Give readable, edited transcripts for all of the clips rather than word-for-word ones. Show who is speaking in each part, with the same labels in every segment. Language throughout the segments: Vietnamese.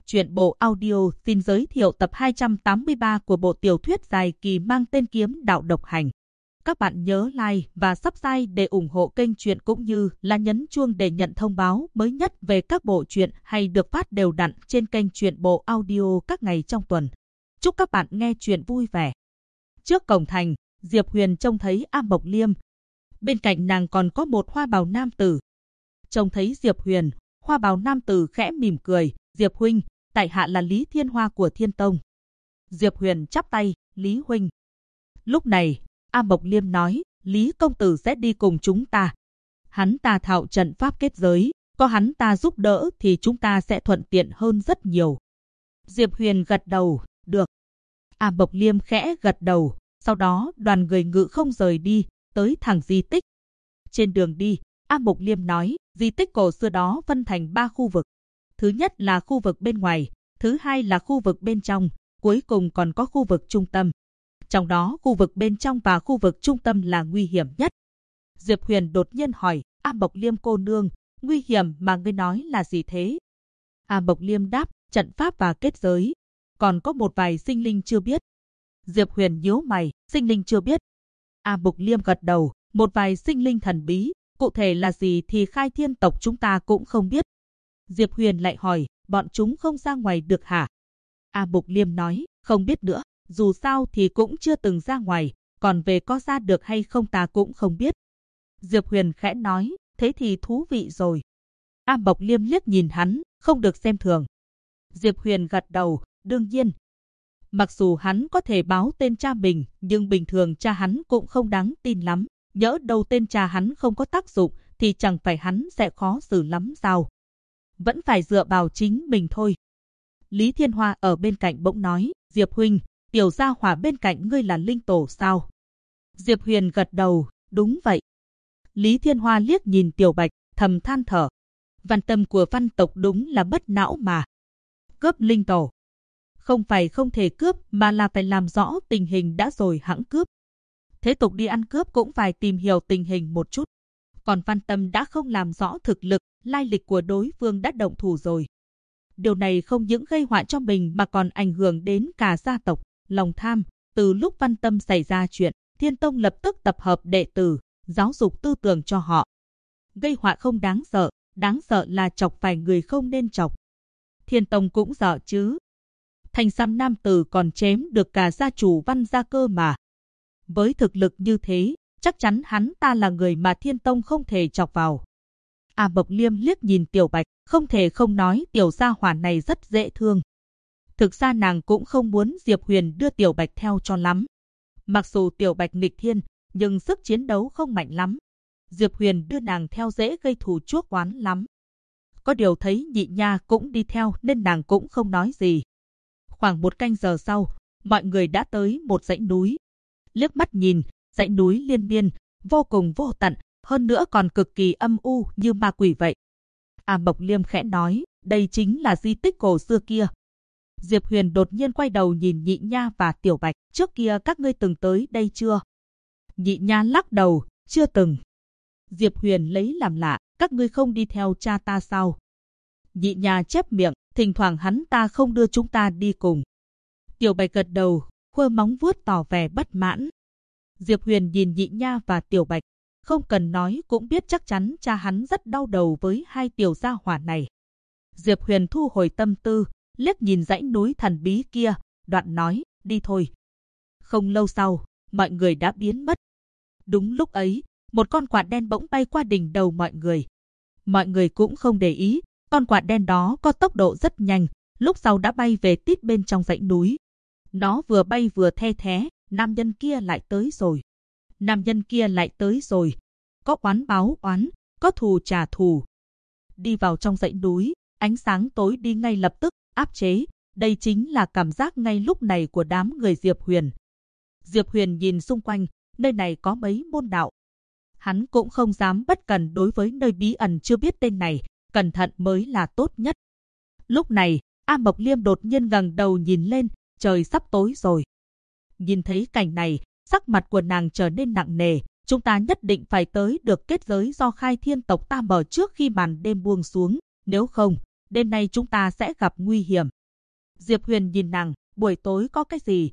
Speaker 1: Truyện bộ audio xin giới thiệu tập 283 của bộ tiểu thuyết dài kỳ mang tên Kiếm Đạo Độc Hành. Các bạn nhớ like và subscribe để ủng hộ kênh truyện cũng như là nhấn chuông để nhận thông báo mới nhất về các bộ truyện hay được phát đều đặn trên kênh truyện bộ audio các ngày trong tuần. Chúc các bạn nghe truyện vui vẻ. Trước cổng thành, Diệp Huyền trông thấy A Mộc Liêm. Bên cạnh nàng còn có một hoa bào nam tử. Trông thấy Diệp Huyền, hoa bào nam tử khẽ mỉm cười. Diệp huynh, tại hạ là Lý Thiên Hoa của Thiên Tông. Diệp Huyền chắp tay, Lý huynh. Lúc này, A Mộc Liêm nói, Lý công tử sẽ đi cùng chúng ta. Hắn ta thạo trận pháp kết giới, có hắn ta giúp đỡ thì chúng ta sẽ thuận tiện hơn rất nhiều. Diệp Huyền gật đầu, được. A Mộc Liêm khẽ gật đầu, sau đó đoàn người ngự không rời đi, tới thẳng di tích. Trên đường đi, A Mộc Liêm nói, di tích cổ xưa đó phân thành 3 khu vực. Thứ nhất là khu vực bên ngoài, thứ hai là khu vực bên trong, cuối cùng còn có khu vực trung tâm. Trong đó khu vực bên trong và khu vực trung tâm là nguy hiểm nhất. Diệp Huyền đột nhiên hỏi, A Mộc Liêm cô nương, nguy hiểm mà ngươi nói là gì thế? A Mộc Liêm đáp, trận pháp và kết giới. Còn có một vài sinh linh chưa biết. Diệp Huyền nhíu mày, sinh linh chưa biết. A Mộc Liêm gật đầu, một vài sinh linh thần bí, cụ thể là gì thì Khai Thiên tộc chúng ta cũng không biết. Diệp Huyền lại hỏi, bọn chúng không ra ngoài được hả? A Mộc Liêm nói, không biết nữa, dù sao thì cũng chưa từng ra ngoài, còn về có ra được hay không ta cũng không biết. Diệp Huyền khẽ nói, thế thì thú vị rồi. A Mộc Liêm liếc nhìn hắn, không được xem thường. Diệp Huyền gật đầu, đương nhiên. Mặc dù hắn có thể báo tên cha mình, nhưng bình thường cha hắn cũng không đáng tin lắm. Nhỡ đâu tên cha hắn không có tác dụng, thì chẳng phải hắn sẽ khó xử lắm sao? Vẫn phải dựa vào chính mình thôi. Lý Thiên Hoa ở bên cạnh bỗng nói, Diệp huynh, tiểu gia hỏa bên cạnh ngươi là linh tổ sao? Diệp Huyền gật đầu, đúng vậy. Lý Thiên Hoa liếc nhìn Tiểu Bạch, thầm than thở. Văn tâm của văn tộc đúng là bất não mà. Cướp linh tổ. Không phải không thể cướp mà là phải làm rõ tình hình đã rồi hẵng cướp. Thế tục đi ăn cướp cũng phải tìm hiểu tình hình một chút. Còn Văn Tâm đã không làm rõ thực lực, lai lịch của đối phương đã động thủ rồi. Điều này không những gây họa cho mình mà còn ảnh hưởng đến cả gia tộc, lòng tham. Từ lúc Văn Tâm xảy ra chuyện, Thiên Tông lập tức tập hợp đệ tử, giáo dục tư tưởng cho họ. Gây họa không đáng sợ là chọc phải người không nên chọc. Thiên Tông cũng sợ chứ. Thành Sam nam tử còn chém được cả gia chủ Văn gia cơ mà. Với thực lực như thế, chắc chắn hắn ta là người mà Thiên Tông không thể chọc vào. A Mộc Liêm liếc nhìn Tiểu Bạch, không thể không nói tiểu gia hỏa này rất dễ thương. Thực ra nàng cũng không muốn Diệp Huyền đưa Tiểu Bạch theo cho lắm. Mặc dù Tiểu Bạch nghịch thiên, nhưng sức chiến đấu không mạnh lắm. Diệp Huyền đưa nàng theo dễ gây thù chuốc oán lắm. Có điều thấy Nhị Nha cũng đi theo nên nàng cũng không nói gì. Khoảng 1 canh giờ sau, mọi người đã tới một dãy núi. Liếc mắt nhìn, dãy núi liên miên, vô cùng vô tận, hơn nữa còn cực kỳ âm u như ma quỷ vậy. A Mộc Liêm khẽ nói, đây chính là di tích cổ xưa kia. Diệp Huyền đột nhiên quay đầu nhìn Nhị Nha và Tiểu Bạch, trước kia các ngươi từng tới đây chưa? Nhị Nha lắc đầu, chưa từng. Diệp Huyền lấy làm lạ, các ngươi không đi theo cha ta sao? Nhị Nha chép miệng, thỉnh thoảng hắn ta không đưa chúng ta đi cùng. Tiểu Bạch gật đầu, khua móng vuốt tỏ vẻ bất mãn. Diệp Huyền nhìn Nhị Nha và Tiểu Bạch, không cần nói cũng biết chắc chắn cha hắn rất đau đầu với hai tiểu gia hỏa này. Diệp Huyền thu hồi tâm tư, liếc nhìn dãy núi thần bí kia, đoạn nói, đi thôi. Không lâu sau, mọi người đã biến mất. Đúng lúc ấy, một con quạ đen bỗng bay qua đỉnh đầu mọi người. Mọi người cũng không để ý, con quạ đen đó có tốc độ rất nhanh, lúc sau đã bay về tít bên trong dãy núi. Nó vừa bay vừa the thé, nam nhân kia lại tới rồi. Nam nhân kia lại tới rồi. Có oán báo oán, có thù trả thù. Đi vào trong dãy núi, ánh sáng tối đi ngay lập tức, áp chế. Đây chính là cảm giác ngay lúc này của đám người Diệp Huyền. Diệp Huyền nhìn xung quanh, nơi này có mấy môn đạo. Hắn cũng không dám bất cẩn đối với nơi bí ẩn chưa biết tên này, cẩn thận mới là tốt nhất. Lúc này, A Mộc Liêm đột nhiên ngẩng đầu nhìn lên, trời sắp tối rồi. Nhìn thấy cảnh này, sắc mặt của nàng trở nên nặng nề, chúng ta nhất định phải tới được kết giới do Khai Thiên tộc ta mở trước khi màn đêm buông xuống, nếu không, đêm nay chúng ta sẽ gặp nguy hiểm. Diệp Huyền nhìn nàng, buổi tối có cái gì?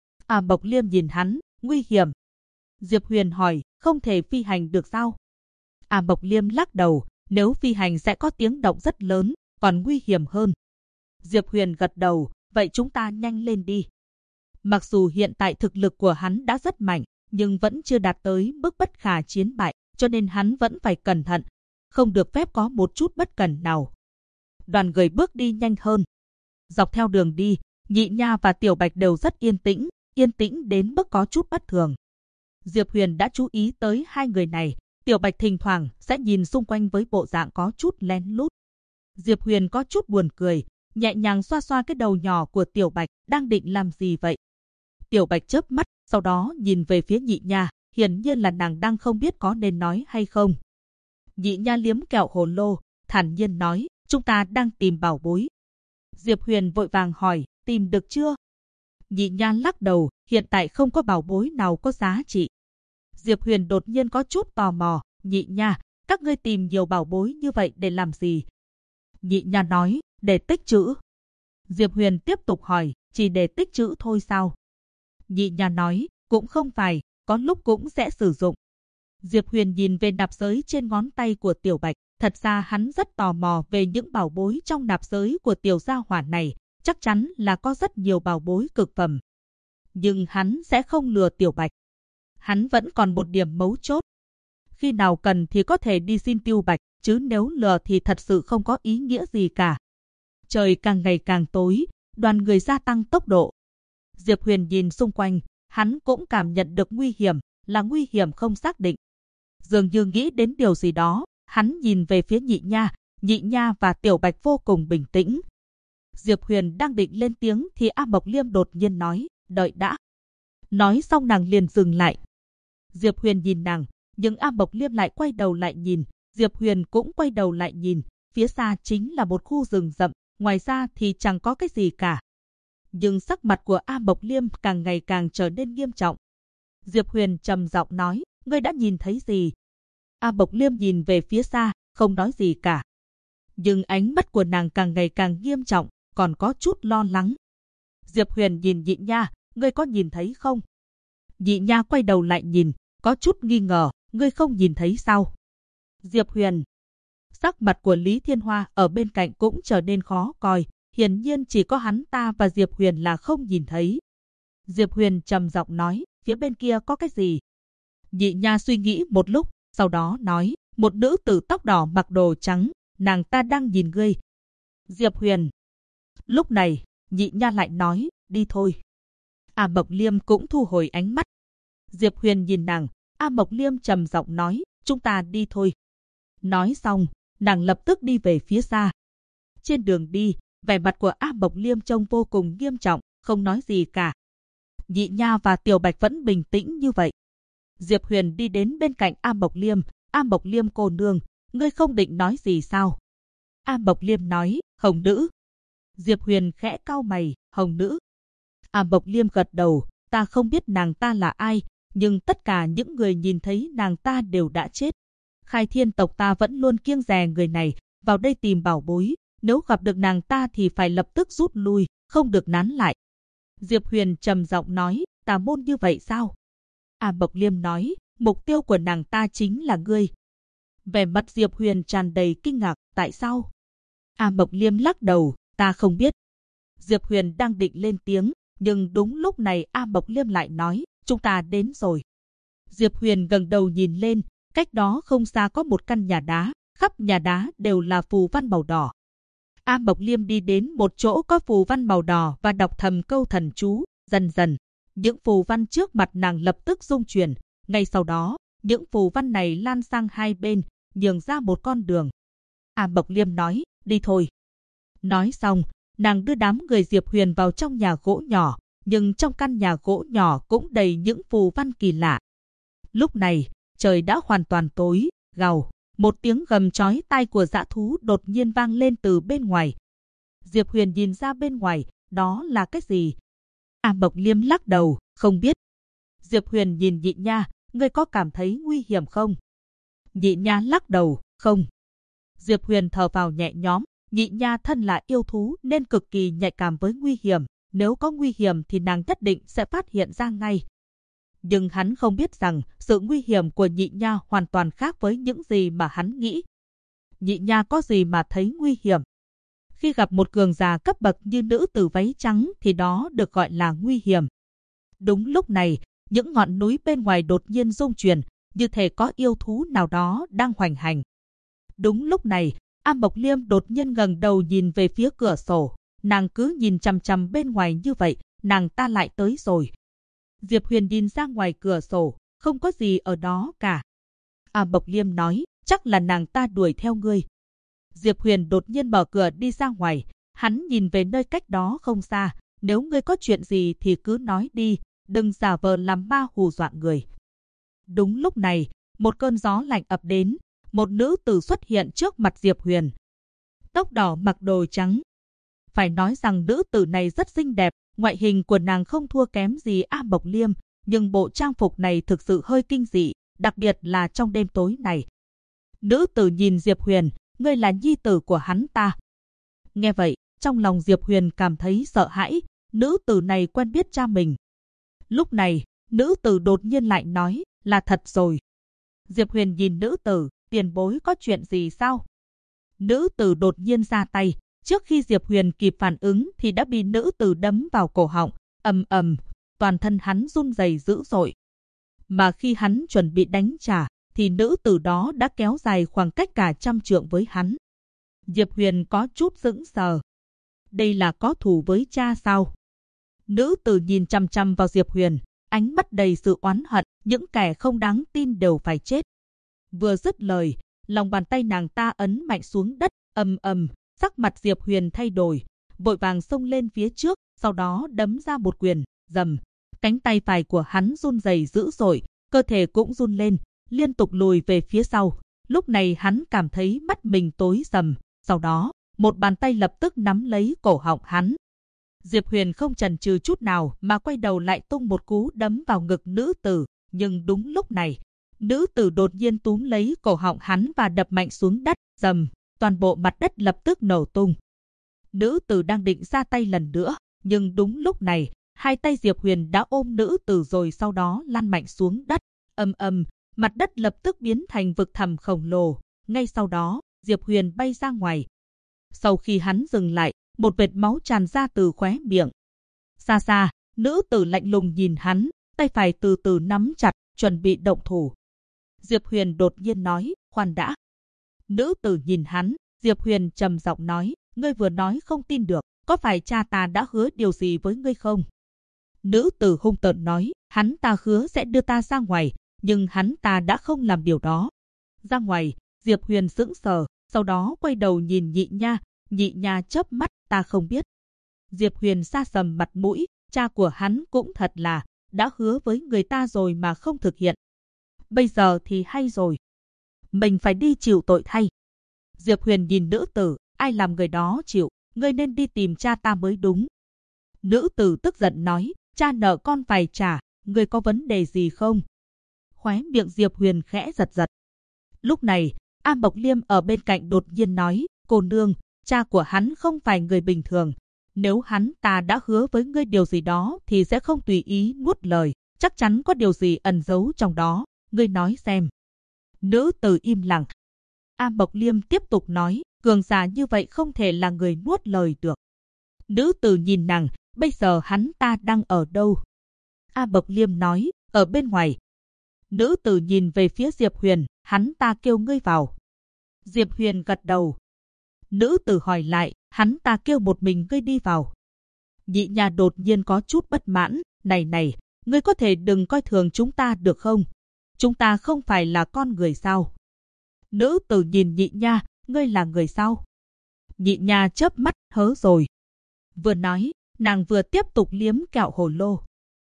Speaker 1: Mộc Liêm nhìn hắn, nguy hiểm. Diệp Huyền hỏi, không thể phi hành được sao? Mộc Liêm lắc đầu, nếu phi hành sẽ có tiếng động rất lớn, còn nguy hiểm hơn. Diệp Huyền gật đầu, vậy chúng ta nhanh lên đi. Mặc dù hiện tại thực lực của hắn đã rất mạnh, nhưng vẫn chưa đạt tới mức bất khả chiến bại, cho nên hắn vẫn phải cẩn thận, không được phép có một chút bất cẩn nào. Đoàn người bước đi nhanh hơn. Dọc theo đường đi, Nhị Nha và Tiểu Bạch đều rất yên tĩnh đến mức có chút bất thường. Diệp Huyền đã chú ý tới hai người này, Tiểu Bạch thỉnh thoảng sẽ nhìn xung quanh với bộ dạng có chút lén lút. Diệp Huyền có chút buồn cười, nhẹ nhàng xoa xoa cái đầu nhỏ của Tiểu Bạch, đang định làm gì vậy? Tiểu Bạch chớp mắt, sau đó nhìn về phía Nhị Nha, hiển nhiên là nàng đang không biết có nên nói hay không. Nhị Nha liếm kẹo hồ lô, thản nhiên nói, chúng ta đang tìm bảo bối. Diệp Huyền vội vàng hỏi, tìm được chưa? Nhị Nha lắc đầu, hiện tại không có bảo bối nào có giá trị. Diệp Huyền đột nhiên có chút tò mò, Nhị Nha, các ngươi tìm nhiều bảo bối như vậy để làm gì? Nhị Nha nói, để tích trữ. Diệp Huyền tiếp tục hỏi, chỉ để tích trữ thôi sao? Nhị Nha nói, cũng không phải, có lúc cũng sẽ sử dụng. Diệp Huyền nhìn về nạp giới trên ngón tay của Tiểu Bạch, thật ra hắn rất tò mò về những bảo bối trong nạp giới của Tiểu gia hỏa này, chắc chắn là có rất nhiều bảo bối cực phẩm. Nhưng hắn sẽ không lừa Tiểu Bạch. Hắn vẫn còn một điểm mấu chốt. Khi nào cần thì có thể đi xin Tiêu Bạch, chứ nếu lừa thì thật sự không có ý nghĩa gì cả. Trời càng ngày càng tối, đoàn người gia tăng tốc độ. Diệp Huyền nhìn xung quanh, hắn cũng cảm nhận được nguy hiểm, là nguy hiểm không xác định. Dường như nghĩ đến điều gì đó, hắn nhìn về phía Nhị Nha và Tiểu Bạch vô cùng bình tĩnh. Diệp Huyền đang định lên tiếng thì Mộc Liêm đột nhiên nói, đợi đã. Nói xong nàng liền dừng lại. Diệp Huyền nhìn nàng, nhưng Mộc Liêm lại quay đầu lại nhìn, Diệp Huyền cũng quay đầu lại nhìn, phía xa chính là một khu rừng rậm, ngoài ra thì chẳng có cái gì cả. Nhưng sắc mặt của Mộc Liêm càng ngày càng trở nên nghiêm trọng. Diệp Huyền trầm giọng nói, ngươi đã nhìn thấy gì? Mộc Liêm nhìn về phía xa, không nói gì cả. Nhưng ánh mắt của nàng càng ngày càng nghiêm trọng, còn có chút lo lắng. Diệp Huyền nhìn Nhị Nha, ngươi có nhìn thấy không? Nhị Nha quay đầu lại nhìn, có chút nghi ngờ, ngươi không nhìn thấy sao? Diệp Huyền. Sắc mặt của Lý Thiên Hoa ở bên cạnh cũng trở nên khó coi, hiển nhiên chỉ có hắn ta và Diệp Huyền là không nhìn thấy. Diệp Huyền trầm giọng nói, phía bên kia có cái gì? Nhị Nha suy nghĩ một lúc, sau đó nói, một nữ tử tóc đỏ mặc đồ trắng, nàng ta đang nhìn ngươi. Diệp Huyền. Lúc này, Nhị Nha lại nói, đi thôi. Mộc Liêm cũng thu hồi ánh mắt. Diệp Huyền nhìn nàng, Mộc Liêm trầm giọng nói, chúng ta đi thôi. Nói xong, nàng lập tức đi về phía xa. Trên đường đi, vẻ mặt của Mộc Liêm trông vô cùng nghiêm trọng, không nói gì cả. Nhị Nha và Tiểu Bạch vẫn bình tĩnh như vậy. Diệp Huyền đi đến bên cạnh Mộc Liêm, Mộc Liêm cô nương, ngươi không định nói gì sao? Mộc Liêm nói, Hồng nữ. Diệp Huyền khẽ cau mày, Hồng nữ. Mộc Liêm gật đầu, ta không biết nàng ta là ai, nhưng tất cả những người nhìn thấy nàng ta đều đã chết. Khai Thiên tộc ta vẫn luôn kiêng dè người này, vào đây tìm bảo bối, nếu gặp được nàng ta thì phải lập tức rút lui, không được nán lại. Diệp Huyền trầm giọng nói, tà môn như vậy sao? Mộc Liêm nói, mục tiêu của nàng ta chính là ngươi. Vẻ mặt Diệp Huyền tràn đầy kinh ngạc, tại sao? Mộc Liêm lắc đầu, ta không biết. Diệp Huyền đang định lên tiếng, nhưng đúng lúc này Mộc Liêm lại nói, chúng ta đến rồi. Diệp Huyền ngẩng đầu nhìn lên, cách đó không xa có một căn nhà đá, khắp nhà đá đều là phù văn màu đỏ. Mộc Liêm đi đến một chỗ có phù văn màu đỏ và đọc thầm câu thần chú, dần dần. Những phù văn trước mặt nàng lập tức rung chuyển, ngay sau đó, những phù văn này lan sang hai bên, nhường ra một con đường. Mộc Liêm nói, đi thôi. Nói xong, nàng đưa đám người Diệp Huyền vào trong nhà gỗ nhỏ, nhưng trong căn nhà gỗ nhỏ cũng đầy những phù văn kỳ lạ. Lúc này, trời đã hoàn toàn tối, gào, một tiếng gầm chói tai của dã thú đột nhiên vang lên từ bên ngoài. Diệp Huyền nhìn ra bên ngoài, đó là cái gì? Mộc Liêm lắc đầu, không biết. Diệp Huyền nhìn Nhị Nha, ngươi có cảm thấy nguy hiểm không? Nhị Nha lắc đầu, không. Diệp Huyền thở vào nhẹ nhõm, Nhị nha thân là yêu thú nên cực kỳ nhạy cảm với nguy hiểm. Nếu có nguy hiểm thì nàng nhất định sẽ phát hiện ra ngay. Nhưng hắn không biết rằng sự nguy hiểm của nhị nha hoàn toàn khác với những gì mà hắn nghĩ. Nhị nha có gì mà thấy nguy hiểm? Khi gặp một cường giả cấp bậc như nữ tử váy trắng thì đó được gọi là nguy hiểm. Đúng lúc này, những ngọn núi bên ngoài đột nhiên rung chuyển, như thể có yêu thú nào đó đang hoành hành. Đúng lúc này, A Mộc Liêm đột nhiên ngẩng đầu nhìn về phía cửa sổ. Nàng cứ nhìn chằm chằm bên ngoài như vậy, nàng ta lại tới rồi. Diệp Huyền nhìn ra ngoài cửa sổ, không có gì ở đó cả. A Mộc Liêm nói, chắc là nàng ta đuổi theo ngươi. Diệp Huyền đột nhiên mở cửa đi ra ngoài, hắn nhìn về nơi cách đó không xa. Nếu ngươi có chuyện gì thì cứ nói đi, đừng giả vờ làm ma hù dọa người. Đúng lúc này, một cơn gió lạnh ập đến, một nữ tử xuất hiện trước mặt Diệp Huyền. Tóc đỏ mặc đồ trắng. Phải nói rằng nữ tử này rất xinh đẹp, ngoại hình của nàng không thua kém gì A Mộc Liêm, nhưng bộ trang phục này thực sự hơi kinh dị, đặc biệt là trong đêm tối này. Nữ tử nhìn Diệp Huyền, ngươi là nhi tử của hắn ta. Nghe vậy, trong lòng Diệp Huyền cảm thấy sợ hãi, nữ tử này quen biết cha mình. Lúc này, nữ tử đột nhiên lại nói, là thật rồi. Diệp Huyền nhìn nữ tử, tiền bối có chuyện gì sao? Nữ tử đột nhiên ra tay, trước khi Diệp Huyền kịp phản ứng thì đã bị nữ tử đấm vào cổ họng, ầm ầm, toàn thân hắn run rẩy dữ dội. Mà khi hắn chuẩn bị đánh trả, thì nữ tử đó đã kéo dài khoảng cách cả 100 trượng với hắn. Diệp Huyền có chút sững sờ. Đây là có thù với cha sao? Nữ tử nhìn chằm chằm vào Diệp Huyền, ánh mắt đầy sự oán hận, những kẻ không đáng tin đều phải chết. Vừa dứt lời, lòng bàn tay nàng ta ấn mạnh xuống đất, ầm ầm, sắc mặt Diệp Huyền thay đổi, vội vàng xông lên phía trước, sau đó đấm ra một quyền, rầm. Cánh tay phải của hắn run rẩy dữ dội, cơ thể cũng run lên, liên tục lùi về phía sau. Lúc này hắn cảm thấy mắt mình tối sầm, sau đó, một bàn tay lập tức nắm lấy cổ họng hắn. Diệp Huyền không chần chừ chút nào mà quay đầu lại tung một cú đấm vào ngực nữ tử, nhưng đúng lúc này, nữ tử đột nhiên túm lấy cổ họng hắn và đập mạnh xuống đất, rầm, toàn bộ mặt đất lập tức nổ tung. Nữ tử đang định ra tay lần nữa, nhưng đúng lúc này, hai tay Diệp Huyền đã ôm nữ tử rồi sau đó lăn mạnh xuống đất, ầm ầm, mặt đất lập tức biến thành vực thẳm khổng lồ. Ngay sau đó, Diệp Huyền bay ra ngoài. Sau khi hắn dừng lại, một vệt máu tràn ra từ khóe miệng. Xa xa, nữ tử lạnh lùng nhìn hắn, tay phải từ từ nắm chặt, chuẩn bị động thủ. Diệp Huyền đột nhiên nói, khoan đã. Nữ tử nhìn hắn, Diệp Huyền trầm giọng nói, ngươi vừa nói không tin được, có phải cha ta đã hứa điều gì với ngươi không? Nữ tử hung tợn nói, hắn ta hứa sẽ đưa ta ra ngoài, nhưng hắn ta đã không làm điều đó. Ra ngoài, Diệp Huyền sững sờ, sau đó quay đầu nhìn nhị nha chớp mắt, ta không biết. Diệp Huyền sa sầm mặt mũi, cha của hắn cũng thật là, đã hứa với người ta rồi mà không thực hiện. Bây giờ thì hay rồi. Mình phải đi chịu tội thay. Diệp Huyền nhìn nữ tử, ai làm người đó chịu, ngươi nên đi tìm cha ta mới đúng. Nữ tử tức giận nói, cha nợ con phải trả, ngươi có vấn đề gì không? Khóe miệng Diệp Huyền khẽ giật giật. Lúc này, A Mộc Liêm ở bên cạnh đột nhiên nói, cô nương, cha của hắn không phải người bình thường. Nếu hắn ta đã hứa với ngươi điều gì đó thì sẽ không tùy ý nuốt lời, chắc chắn có điều gì ẩn giấu trong đó, ngươi nói xem. Nữ tử im lặng. A Mộc Liêm tiếp tục nói, cường giả như vậy không thể là người nuốt lời được. Nữ tử nhìn nàng, bây giờ hắn ta đang ở đâu? A Mộc Liêm nói, ở bên ngoài. Nữ tử nhìn về phía Diệp Huyền, hắn ta kêu ngươi vào. Diệp Huyền gật đầu. Nữ tử hỏi lại, hắn ta kêu một mình ngươi đi vào. Nhị nha đột nhiên có chút bất mãn, này, ngươi có thể đừng coi thường chúng ta được không? Chúng ta không phải là con người sao? Nữ tử nhìn nhị nha, ngươi là người sao? Nhị nha chớp mắt, hớ rồi. Vừa nói, nàng vừa tiếp tục liếm kẹo hồ lô.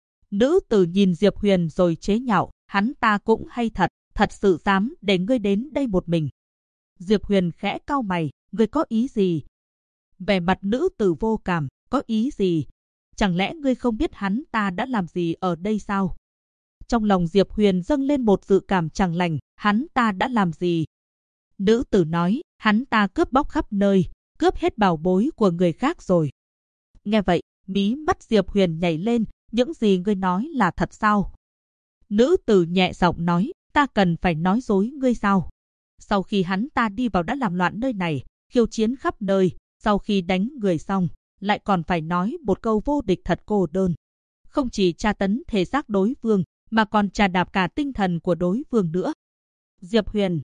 Speaker 1: Nữ tử nhìn Diệp Huyền rồi chế nhạo, hắn ta cũng hay thật, thật sự dám để ngươi đến đây một mình. Diệp Huyền khẽ cau mày, ngươi có ý gì? Vẻ mặt nữ tử vô cảm, có ý gì? Chẳng lẽ ngươi không biết hắn ta đã làm gì ở đây sao? Trong lòng Diệp Huyền dâng lên một dự cảm chẳng lành, hắn ta đã làm gì? Nữ tử nói, hắn ta cướp bóc khắp nơi, cướp hết bảo bối của người khác rồi. Nghe vậy, mí mắt Diệp Huyền nhảy lên, những gì ngươi nói là thật sao? Nữ tử nhẹ giọng nói, ta cần phải nói dối ngươi sao? Sau khi hắn ta đi vào đã làm loạn nơi này, khiêu chiến khắp nơi, sau khi đánh người xong, lại còn phải nói một câu vô địch thật cô đơn. Không chỉ tra tấn thể xác đối phương, mà còn trà đạp cả tinh thần của đối phương nữa. Diệp Huyền.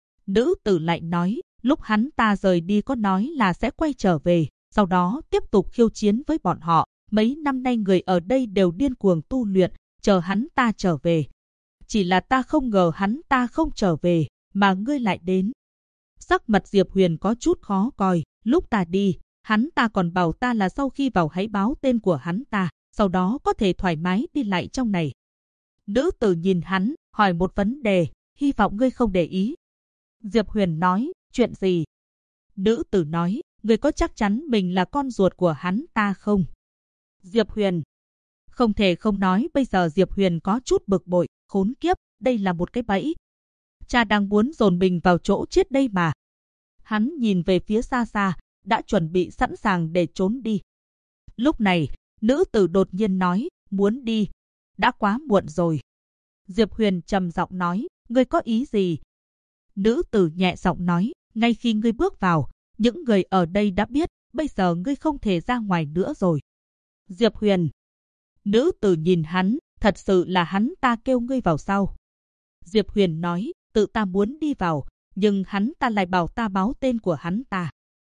Speaker 1: Nữ tử lại nói, lúc hắn ta rời đi có nói là sẽ quay trở về, sau đó tiếp tục khiêu chiến với bọn họ. Mấy năm nay người ở đây đều điên cuồng tu luyện, chờ hắn ta trở về. Chỉ là ta không ngờ hắn ta không trở về, mà ngươi lại đến. Sắc mặt Diệp Huyền có chút khó coi, lúc ta đi, hắn ta còn bảo ta là sau khi vào hãy báo tên của hắn ta, sau đó có thể thoải mái đi lại trong này. Nữ tử nhìn hắn, hỏi một vấn đề, hy vọng ngươi không để ý. Diệp Huyền nói, chuyện gì? Nữ tử nói, ngươi có chắc chắn mình là con ruột của hắn ta không? Diệp Huyền. Không thể không nói bây giờ Diệp Huyền có chút bực bội, khốn kiếp, đây là một cái bẫy. Cha đang muốn dồn mình vào chỗ chết đây mà. Hắn nhìn về phía xa xa, đã chuẩn bị sẵn sàng để trốn đi. Lúc này, nữ tử đột nhiên nói, muốn đi. Đã quá muộn rồi. Diệp Huyền trầm giọng nói, ngươi có ý gì? Nữ tử nhẹ giọng nói, ngay khi ngươi bước vào, những người ở đây đã biết, bây giờ ngươi không thể ra ngoài nữa rồi. Diệp Huyền. Nữ tử nhìn hắn, thật sự là hắn ta kêu ngươi vào sau. Diệp Huyền nói, tự ta muốn đi vào, nhưng hắn ta lại bảo ta báo tên của hắn ta.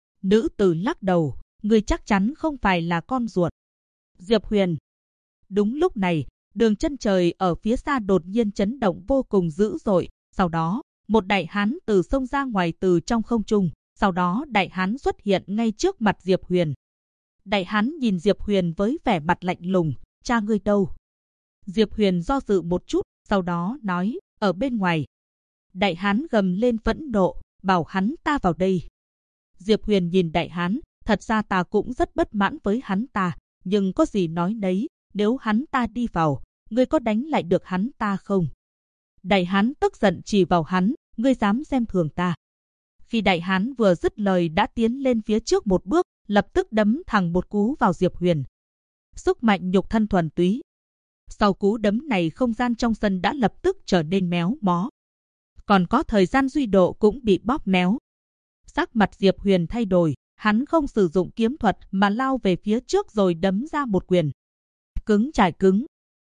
Speaker 1: Nữ tử lắc đầu, ngươi chắc chắn không phải là con ruột. Diệp Huyền. Đúng lúc này, đường chân trời ở phía xa đột nhiên chấn động vô cùng dữ dội, sau đó, một đại hán từ sông ra ngoài từ trong không trung, sau đó đại hán xuất hiện ngay trước mặt Diệp Huyền. Đại hán nhìn Diệp Huyền với vẻ mặt lạnh lùng, cha ngươi đâu? Diệp Huyền do dự một chút, sau đó nói, ở bên ngoài. Đại hán gầm lên phẫn nộ, bảo hắn ta vào đây. Diệp Huyền nhìn đại hán, thật ra ta cũng rất bất mãn với hắn ta, nhưng có gì nói nấy, nếu hắn ta đi vào, ngươi có đánh lại được hắn ta không? Đại hán tức giận chỉ vào hắn, ngươi dám xem thường ta. Khi đại hán vừa dứt lời đã tiến lên phía trước một bước, lập tức đấm thẳng một cú vào Diệp Huyền. Sức mạnh nhục thân thuần túy. Sau cú đấm này không gian trong sân đã lập tức trở nên méo mó. Còn có thời gian duy độ cũng bị bóp méo. Sắc mặt Diệp Huyền thay đổi, hắn không sử dụng kiếm thuật mà lao về phía trước rồi đấm ra một quyền. Cứng chải cứng.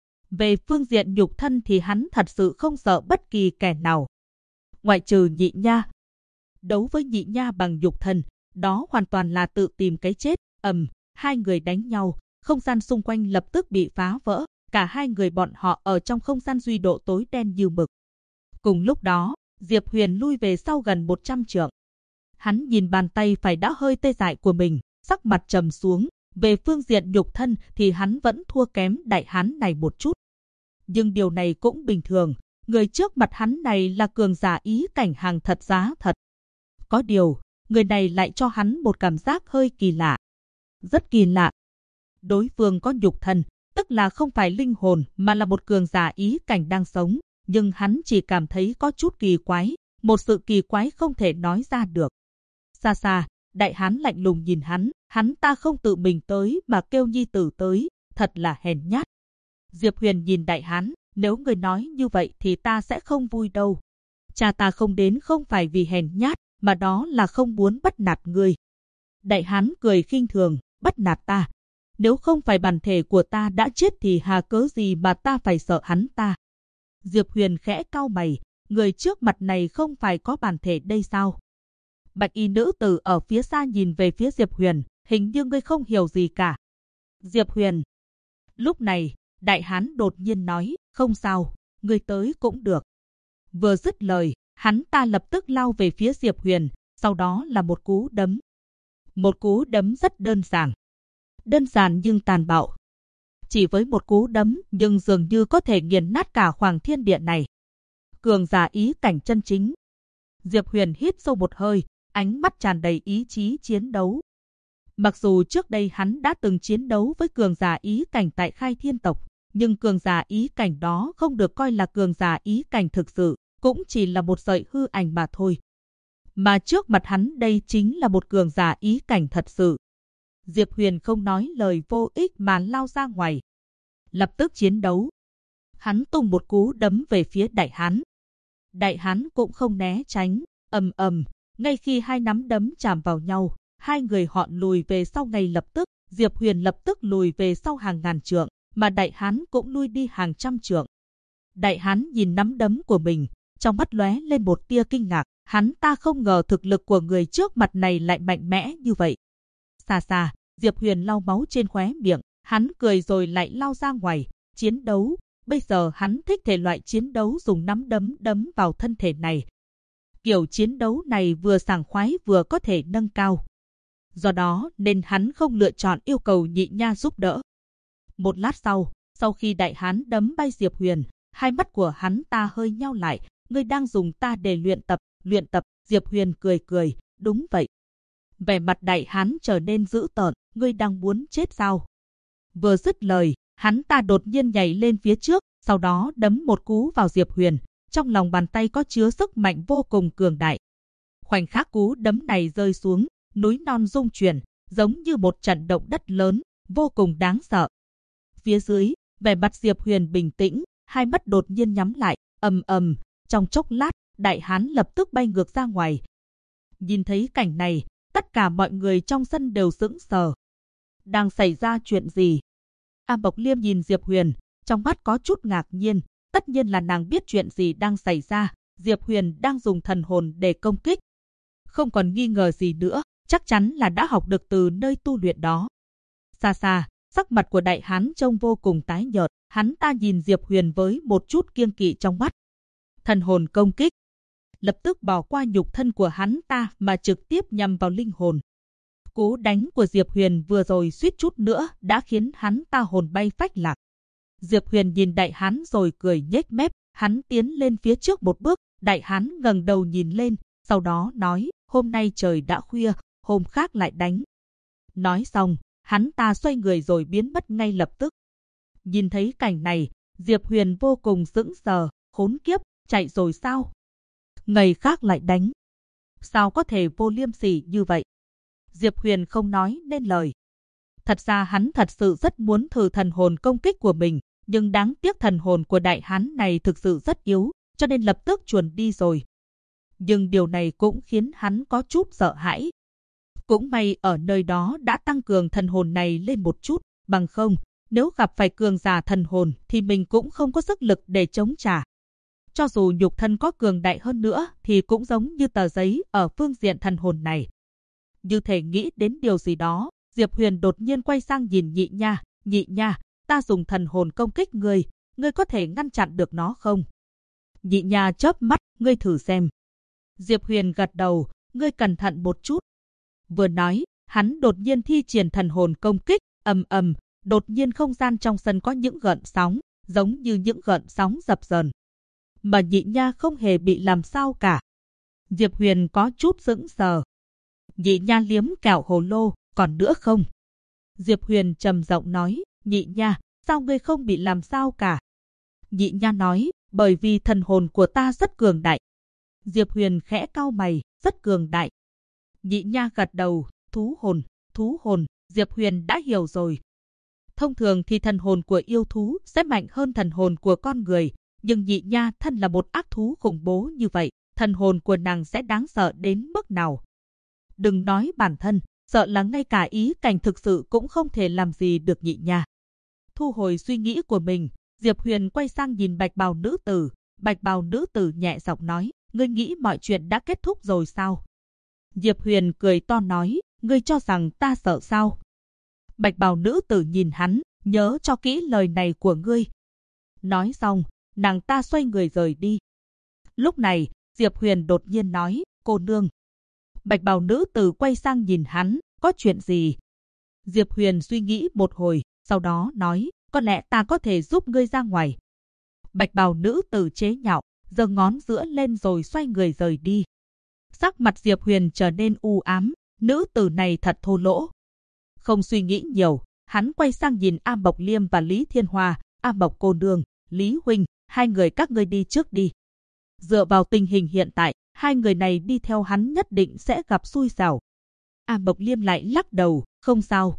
Speaker 1: Về phương diện nhục thân thì hắn thật sự không sợ bất kỳ kẻ nào. Ngoại trừ Nhị Nha. Đấu với Nhị Nha bằng nhục thân, đó hoàn toàn là tự tìm cái chết. Hai người đánh nhau, không gian xung quanh lập tức bị phá vỡ. Cả hai người bọn họ ở trong không gian duy độ tối đen như mực. Cùng lúc đó, Diệp Huyền lui về sau gần 100 trượng. Hắn nhìn bàn tay phải đã hơi tê dại của mình, sắc mặt trầm xuống. Về phương diện nhục thân thì hắn vẫn thua kém đại hán này một chút. Nhưng điều này cũng bình thường, người trước mặt hắn này là cường giả ý cảnh hàng thật giá thật. Có điều, người này lại cho hắn một cảm giác hơi kỳ lạ. Rất kỳ lạ. Đối phương có nhục thân, tức là không phải linh hồn mà là một cường giả ý cảnh đang sống, nhưng hắn chỉ cảm thấy có chút kỳ quái, một sự kỳ quái không thể nói ra được. Xa xa, đại hán lạnh lùng nhìn hắn ta không tự mình tới mà kêu nhi tử tới, thật là hèn nhát. Diệp Huyền nhìn đại hán, nếu người nói như vậy thì ta sẽ không vui đâu. Cha ta không đến không phải vì hèn nhát, mà đó là không muốn bắt nạt ngươi. Đại hán cười khinh thường, bắt nạt ta. Nếu không phải bản thể của ta đã chết thì hà cớ gì mà ta phải sợ hắn ta. Diệp Huyền khẽ cau mày, người trước mặt này không phải có bản thể đây sao? Bạch y nữ tử ở phía xa nhìn về phía Diệp Huyền, hình như ngươi không hiểu gì cả. Diệp Huyền. Lúc này, đại hán đột nhiên nói, không sao, ngươi tới cũng được. Vừa dứt lời, hắn ta lập tức lao về phía Diệp Huyền, sau đó là một cú đấm. Một cú đấm rất đơn giản. Đơn giản nhưng tàn bạo. Chỉ với một cú đấm nhưng dường như có thể nghiền nát cả Hoàng Thiên Điện này. Cường giả ý cảnh chân chính. Diệp Huyền hít sâu một hơi, ánh mắt tràn đầy ý chí chiến đấu. Mặc dù trước đây hắn đã từng chiến đấu với cường giả ý cảnh tại Khai Thiên tộc, nhưng cường giả ý cảnh đó không được coi là cường giả ý cảnh thực sự, cũng chỉ là một sợi hư ảnh mà thôi. mà trước mặt hắn đây chính là một cường giả ý cảnh thật sự. Diệp Huyền không nói lời vô ích mà lao ra ngoài. Lập tức chiến đấu. Hắn tung một cú đấm về phía Đại Hán. Đại Hán cũng không né tránh, ầm ầm, ngay khi hai nắm đấm chạm vào nhau, hai người họ lùi về sau ngay lập tức. Diệp Huyền lập tức lùi về sau hàng ngàn trượng, mà Đại Hán cũng lui đi hàng trăm trượng. Đại Hán nhìn nắm đấm của mình, trong mắt lóe lên một tia kinh ngạc, hắn ta không ngờ thực lực của người trước mặt này lại mạnh mẽ như vậy. Xa xa, Diệp Huyền lau máu trên khóe miệng, hắn cười rồi lại lao ra ngoài, chiến đấu. Bây giờ hắn thích thể loại chiến đấu dùng nắm đấm đấm vào thân thể này. Kiểu chiến đấu này vừa sảng khoái vừa có thể nâng cao. Do đó nên hắn không lựa chọn yêu cầu Nhị Nha giúp đỡ. Một lát sau khi Đại Hán đấm bay Diệp Huyền, hai mắt của hắn ta hơi nheo lại. Ngươi đang dùng ta để luyện tập, Diệp Huyền cười, đúng vậy. Vẻ mặt Đại Hán trở nên dữ tợn, ngươi đang muốn chết sao? Vừa dứt lời, hắn ta đột nhiên nhảy lên phía trước, sau đó đấm một cú vào Diệp Huyền, trong lòng bàn tay có chứa sức mạnh vô cùng cường đại. Khoảnh khắc cú đấm này rơi xuống, núi non rung chuyển, giống như một trận động đất lớn, vô cùng đáng sợ. Phía dưới, vẻ mặt Diệp Huyền bình tĩnh, hai mắt đột nhiên nhắm lại, ầm ầm, trong chốc lát, Đại Hán lập tức bay ngược ra ngoài. Nhìn thấy cảnh này, tất cả mọi người trong sân đều sững sờ. Đang xảy ra chuyện gì? A Mộc Liêm nhìn Diệp Huyền, trong mắt có chút ngạc nhiên, tất nhiên là nàng biết chuyện gì đang xảy ra, Diệp Huyền đang dùng thần hồn để công kích. Không còn nghi ngờ gì nữa, chắc chắn là đã học được từ nơi tu luyện đó. Xa xa, sắc mặt của Đại Hán trông vô cùng tái nhợt, hắn ta nhìn Diệp Huyền với một chút kiêng kỵ trong mắt. Thần hồn công kích, lập tức bỏ qua nhục thân của hắn ta mà trực tiếp nhằm vào linh hồn. Cú đánh của Diệp Huyền vừa rồi suýt chút nữa đã khiến hắn ta hồn bay phách lạc. Diệp Huyền nhìn Đại Hán rồi cười nhếch mép, hắn tiến lên phía trước một bước, Đại Hán ngẩng đầu nhìn lên, sau đó nói, hôm nay trời đã khuya, hôm khác lại đánh. Nói xong, hắn ta xoay người rồi biến mất ngay lập tức. Nhìn thấy cảnh này, Diệp Huyền vô cùng sững sờ, khốn kiếp, chạy rồi sao? Ngày khác lại đánh. Sao có thể vô liêm sỉ như vậy? Diệp Huyền không nói nên lời. Thật ra hắn thật sự rất muốn thử thần hồn công kích của mình, nhưng đáng tiếc thần hồn của Đại Hán này thực sự rất yếu, cho nên lập tức chuồn đi rồi. Nhưng điều này cũng khiến hắn có chút sợ hãi. Cũng may ở nơi đó đã tăng cường thần hồn này lên một chút, bằng không, nếu gặp phải cường giả thần hồn thì mình cũng không có sức lực để chống trả. Cho dù nhục thân có cường đại hơn nữa thì cũng giống như tờ giấy ở phương diện thần hồn này. Như thể nghĩ đến điều gì đó, Diệp Huyền đột nhiên quay sang nhìn Nhị Nha, ta dùng thần hồn công kích ngươi có thể ngăn chặn được nó không? Nhị Nha chớp mắt, ngươi thử xem. Diệp Huyền gật đầu, ngươi cẩn thận một chút. Vừa nói, hắn đột nhiên thi triển thần hồn công kích, ầm ầm, đột nhiên không gian trong sân có những gợn sóng, giống như những gợn sóng dập dờn. Mà Nhị Nha không hề bị làm sao cả. Diệp Huyền có chút sững sờ. Nhị Nha liếm kẹo hồ lô, còn nữa không? Diệp Huyền trầm giọng nói, Nhị Nha, sao ngươi không bị làm sao cả? Nhị Nha nói, bởi vì thần hồn của ta rất cường đại. Diệp Huyền khẽ cau mày, rất cường đại. Nhị Nha gật đầu, thú hồn, Diệp Huyền đã hiểu rồi. Thông thường thì thần hồn của yêu thú sẽ mạnh hơn thần hồn của con người, nhưng Nhị Nha thân là một ác thú khủng bố như vậy, thần hồn của nàng sẽ đáng sợ đến mức nào? Đừng nói bản thân, sợ là ngay cả ý cảnh thực sự cũng không thể làm gì được Nhị Nha. Thu hồi suy nghĩ của mình, Diệp Huyền quay sang nhìn Bạch Bào nữ tử. Bạch Bào nữ tử nhẹ giọng nói, ngươi nghĩ mọi chuyện đã kết thúc rồi sao? Diệp Huyền cười to nói, ngươi cho rằng ta sợ sao? Bạch Bào nữ tử nhìn hắn, nhớ cho kỹ lời này của ngươi. Nói xong, nàng ta xoay người rời đi. Lúc này, Diệp Huyền đột nhiên nói, cô nương. Bạch Bào nữ tử quay sang nhìn hắn, có chuyện gì? Diệp Huyền suy nghĩ một hồi, sau đó nói, có lẽ ta có thể giúp ngươi ra ngoài. Bạch Bào nữ tử chế nhạo, giơ ngón giữa lên rồi xoay người rời đi. Sắc mặt Diệp Huyền trở nên u ám, nữ tử này thật thô lỗ. Không suy nghĩ nhiều, hắn quay sang nhìn A Mộc Liêm và Lý Thiên Hoa, A Mộc cô nương, Lý huynh, hai người các ngươi đi trước đi. Dựa vào tình hình hiện tại, hai người này đi theo hắn nhất định sẽ gặp xui xẻo. A Mộc Liêm lại lắc đầu, không sao.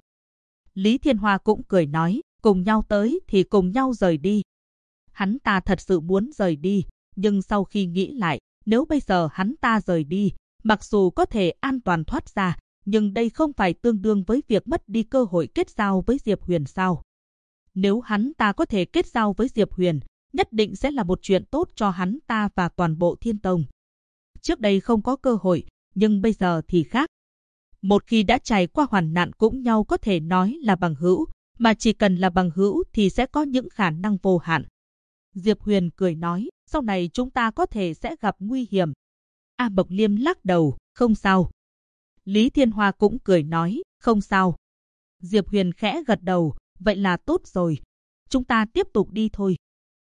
Speaker 1: Lý Thiên Hoa cũng cười nói, cùng nhau tới thì cùng nhau rời đi. Hắn ta thật sự muốn rời đi, nhưng sau khi nghĩ lại, nếu bây giờ hắn ta rời đi, mặc dù có thể an toàn thoát ra, nhưng đây không phải tương đương với việc mất đi cơ hội kết giao với Diệp Huyền sao? Nếu hắn ta có thể kết giao với Diệp Huyền, nhất định sẽ là một chuyện tốt cho hắn ta và toàn bộ Thiên Tông. Trước đây không có cơ hội, nhưng bây giờ thì khác. Một khi đã trải qua hoàn nạn cũng nhau có thể nói là bằng hữu, mà chỉ cần là bằng hữu thì sẽ có những khả năng vô hạn. Diệp Huyền cười nói, sau này chúng ta có thể sẽ gặp nguy hiểm. A Mộc Liêm lắc đầu, không sao. Lý Thiên Hoa cũng cười nói, không sao. Diệp Huyền khẽ gật đầu, vậy là tốt rồi. Chúng ta tiếp tục đi thôi.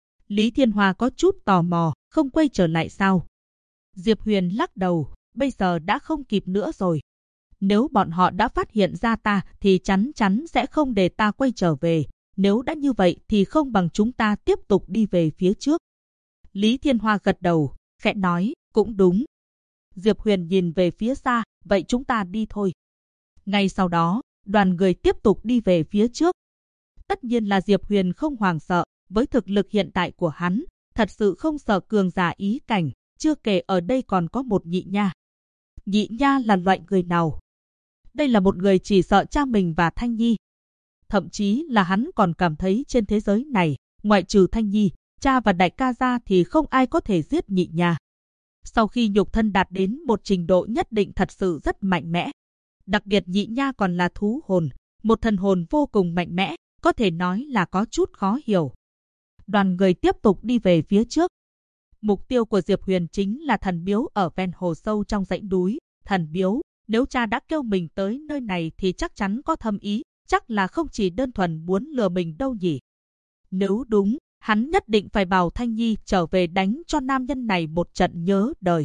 Speaker 1: Lý Thiên Hoa có chút tò mò, không quay trở lại sao? Diệp Huyền lắc đầu, bây giờ đã không kịp nữa rồi. Nếu bọn họ đã phát hiện ra ta thì chắn chắn sẽ không để ta quay trở về. Nếu đã như vậy thì không bằng chúng ta tiếp tục đi về phía trước. Lý Thiên Hoa gật đầu, khẽ nói, cũng đúng. Diệp Huyền nhìn về phía xa, vậy chúng ta đi thôi. Ngay sau đó, đoàn người tiếp tục đi về phía trước. Tất nhiên là Diệp Huyền không hoảng sợ, với thực lực hiện tại của hắn, thật sự không sợ cường giả ý cảnh, chưa kể ở đây còn có một nhị nha. Nhị nha là loại người nào? Đây là một người chỉ sợ cha mình và Thanh Nhi. Thậm chí là hắn còn cảm thấy trên thế giới này, ngoại trừ Thanh Nhi, cha và đại ca ra thì không ai có thể giết nhị nha. Sau khi nhục thân đạt đến một trình độ nhất định thật sự rất mạnh mẽ. Đặc biệt nhị nha còn là thú hồn, một thần hồn vô cùng mạnh mẽ, có thể nói là có chút khó hiểu. Đoàn người tiếp tục đi về phía trước. Mục tiêu của Diệp Huyền chính là thần miếu ở ven hồ sâu trong dãy núi. Thần miếu, nếu cha đã kêu mình tới nơi này thì chắc chắn có thâm ý, chắc là không chỉ đơn thuần muốn lừa mình đâu nhỉ. Nếu đúng, hắn nhất định phải bảo Thanh Nhi trở về đánh cho nam nhân này một trận nhớ đời.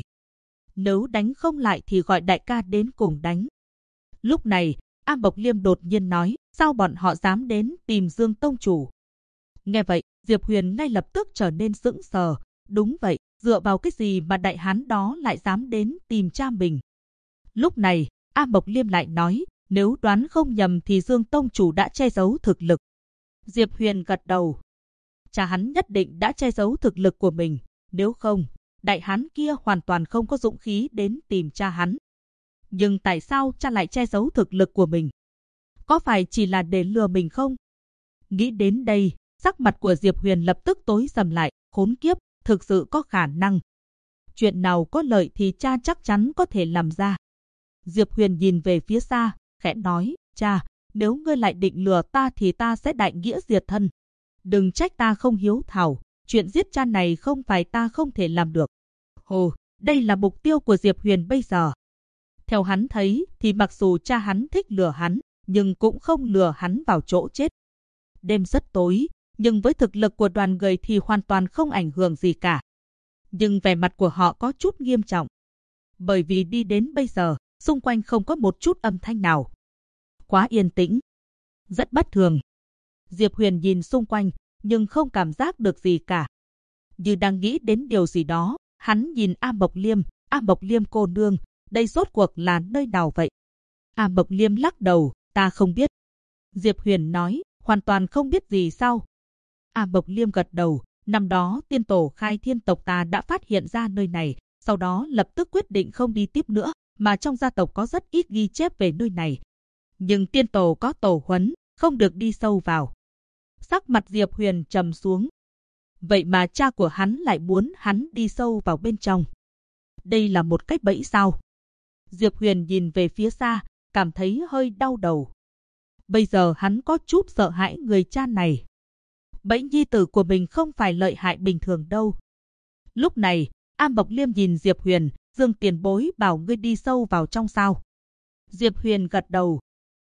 Speaker 1: Nếu đánh không lại thì gọi đại ca đến cùng đánh. Lúc này, A Mộc Liêm đột nhiên nói, sao bọn họ dám đến tìm Dương Tông Chủ? Nghe vậy, Diệp Huyền ngay lập tức trở nên sững sờ. Đúng vậy, dựa vào cái gì mà đại hán đó lại dám đến tìm cha mình? Lúc này, A Mộc Liêm lại nói, nếu đoán không nhầm thì Dương Tông Chủ đã che giấu thực lực. Diệp Huyền gật đầu. Cha hắn nhất định đã che giấu thực lực của mình, nếu không, đại hán kia hoàn toàn không có dũng khí đến tìm cha hắn. Nhưng tại sao cha lại che giấu thực lực của mình? Có phải chỉ là để lừa mình không? Nghĩ đến đây, sắc mặt của Diệp Huyền lập tức tối sầm lại, khốn kiếp, thực sự có khả năng. Chuyện nào có lợi thì cha chắc chắn có thể làm ra. Diệp Huyền nhìn về phía xa, khẽ nói, cha, nếu ngươi lại định lừa ta thì ta sẽ đại nghĩa diệt thân. Đừng trách ta không hiếu thảo, chuyện giết cha này không phải ta không thể làm được. Hồ, đây là mục tiêu của Diệp Huyền bây giờ. Theo hắn thấy thì mặc dù cha hắn thích lừa hắn, nhưng cũng không lừa hắn vào chỗ chết. Đêm rất tối, nhưng với thực lực của đoàn người thì hoàn toàn không ảnh hưởng gì cả. Nhưng vẻ mặt của họ có chút nghiêm trọng. Bởi vì đi đến bây giờ, xung quanh không có một chút âm thanh nào. Quá yên tĩnh. Rất bất thường. Diệp Huyền nhìn xung quanh, nhưng không cảm giác được gì cả. Như đang nghĩ đến điều gì đó, hắn nhìn A Mộc Liêm cô nương, đây rốt cuộc là nơi nào vậy? A Mộc Liêm lắc đầu, ta không biết. Diệp Huyền nói, hoàn toàn không biết gì sao? A Mộc Liêm gật đầu, năm đó tiên tổ Khai Thiên tộc ta đã phát hiện ra nơi này, sau đó lập tức quyết định không đi tiếp nữa, mà trong gia tộc có rất ít ghi chép về nơi này. Nhưng tiên tổ có tổ huấn, không được đi sâu vào. Sắc mặt Diệp Huyền trầm xuống. Vậy mà cha của hắn lại muốn hắn đi sâu vào bên trong. Đây là một cách bẫy sao? Diệp Huyền nhìn về phía xa, cảm thấy hơi đau đầu. Bây giờ hắn có chút sợ hãi người cha này. Bẫy nhi tử của mình không phải lợi hại bình thường đâu. Lúc này, A Mộc Liêm nhìn Diệp Huyền, Dương tiền bối bảo ngươi đi sâu vào trong sao? Diệp Huyền gật đầu.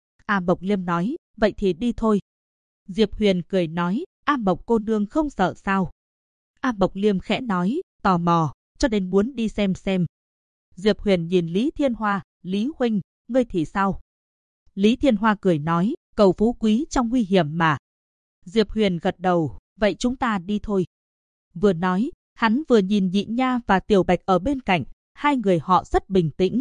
Speaker 1: A Mộc Liêm nói, vậy thì đi thôi. Diệp Huyền cười nói, A Mộc cô nương không sợ sao? A Mộc Liêm khẽ nói, tò mò, cho nên muốn đi xem. Diệp Huyền nhìn Lý Thiên Hoa, Lý huynh, ngươi thì sao? Lý Thiên Hoa cười nói, cầu phú quý trong nguy hiểm mà. Diệp Huyền gật đầu, vậy chúng ta đi thôi. Vừa nói, hắn vừa nhìn Nhị Nha và Tiểu Bạch ở bên cạnh, hai người họ rất bình tĩnh.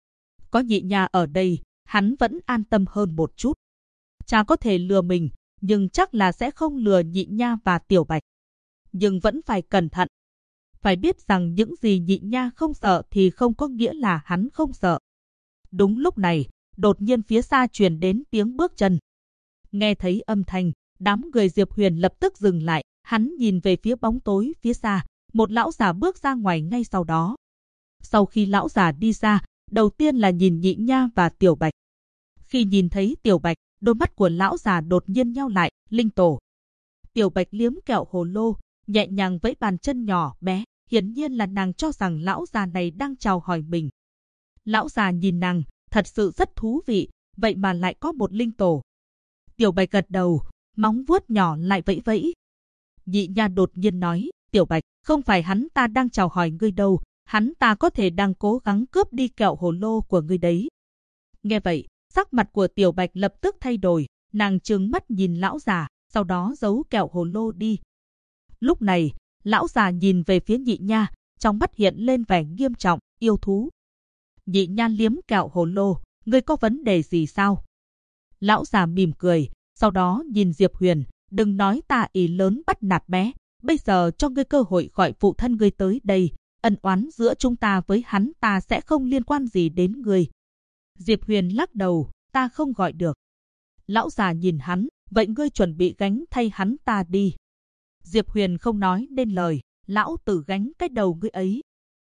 Speaker 1: Có Nhị Nha ở đây, hắn vẫn an tâm hơn một chút. Cha có thể lừa mình, nhưng chắc là sẽ không lừa Nhị Nha và Tiểu Bạch. Nhưng vẫn phải cẩn thận. Phải biết rằng những gì Nhị Nha không sợ thì không có nghĩa là hắn không sợ. Đúng lúc này, đột nhiên phía xa truyền đến tiếng bước chân. Nghe thấy âm thanh, đám người Diệp Huyền lập tức dừng lại, hắn nhìn về phía bóng tối phía xa, một lão già bước ra ngoài ngay sau đó. Sau khi lão già đi ra, đầu tiên là nhìn Nhị Nha và Tiểu Bạch. Khi nhìn thấy Tiểu Bạch, đôi mắt của lão già đột nhiên nheo lại, linh tổ. Tiểu Bạch liếm kẹo hồ lô, nhẹ nhàng vẫy bàn chân nhỏ bé, hiển nhiên là nàng cho rằng lão già này đang chào hỏi mình. Lão già nhìn nàng, thật sự rất thú vị, vậy mà lại có một linh tổ. Tiểu Bạch gật đầu, móng vuốt nhỏ lại vẫy vẫy. Nhị Nha đột nhiên nói, Tiểu Bạch, không phải hắn ta đang chào hỏi ngươi đâu, hắn ta có thể đang cố gắng cướp đi kẹo hồ lô của ngươi đấy. Nghe vậy, sắc mặt của Tiểu Bạch lập tức thay đổi, nàng trừng mắt nhìn lão già, sau đó giấu kẹo hồ lô đi. Lúc này, lão già nhìn về phía Nhị Nha, trong mắt hiện lên vẻ nghiêm trọng, yêu thú. Nhị Nha liếm kẹo hồ lô, ngươi có vấn đề gì sao? Lão già mỉm cười, sau đó nhìn Diệp Huyền, đừng nói ta ý lớn bắt nạt bé, bây giờ cho ngươi cơ hội gọi phụ thân ngươi tới đây, ân oán giữa chúng ta với hắn ta sẽ không liên quan gì đến ngươi. Diệp Huyền lắc đầu, ta không gọi được. Lão già nhìn hắn, vậy ngươi chuẩn bị gánh thay hắn ta đi. Diệp Huyền không nói nên lời, lão tử gánh cái đầu ngươi ấy.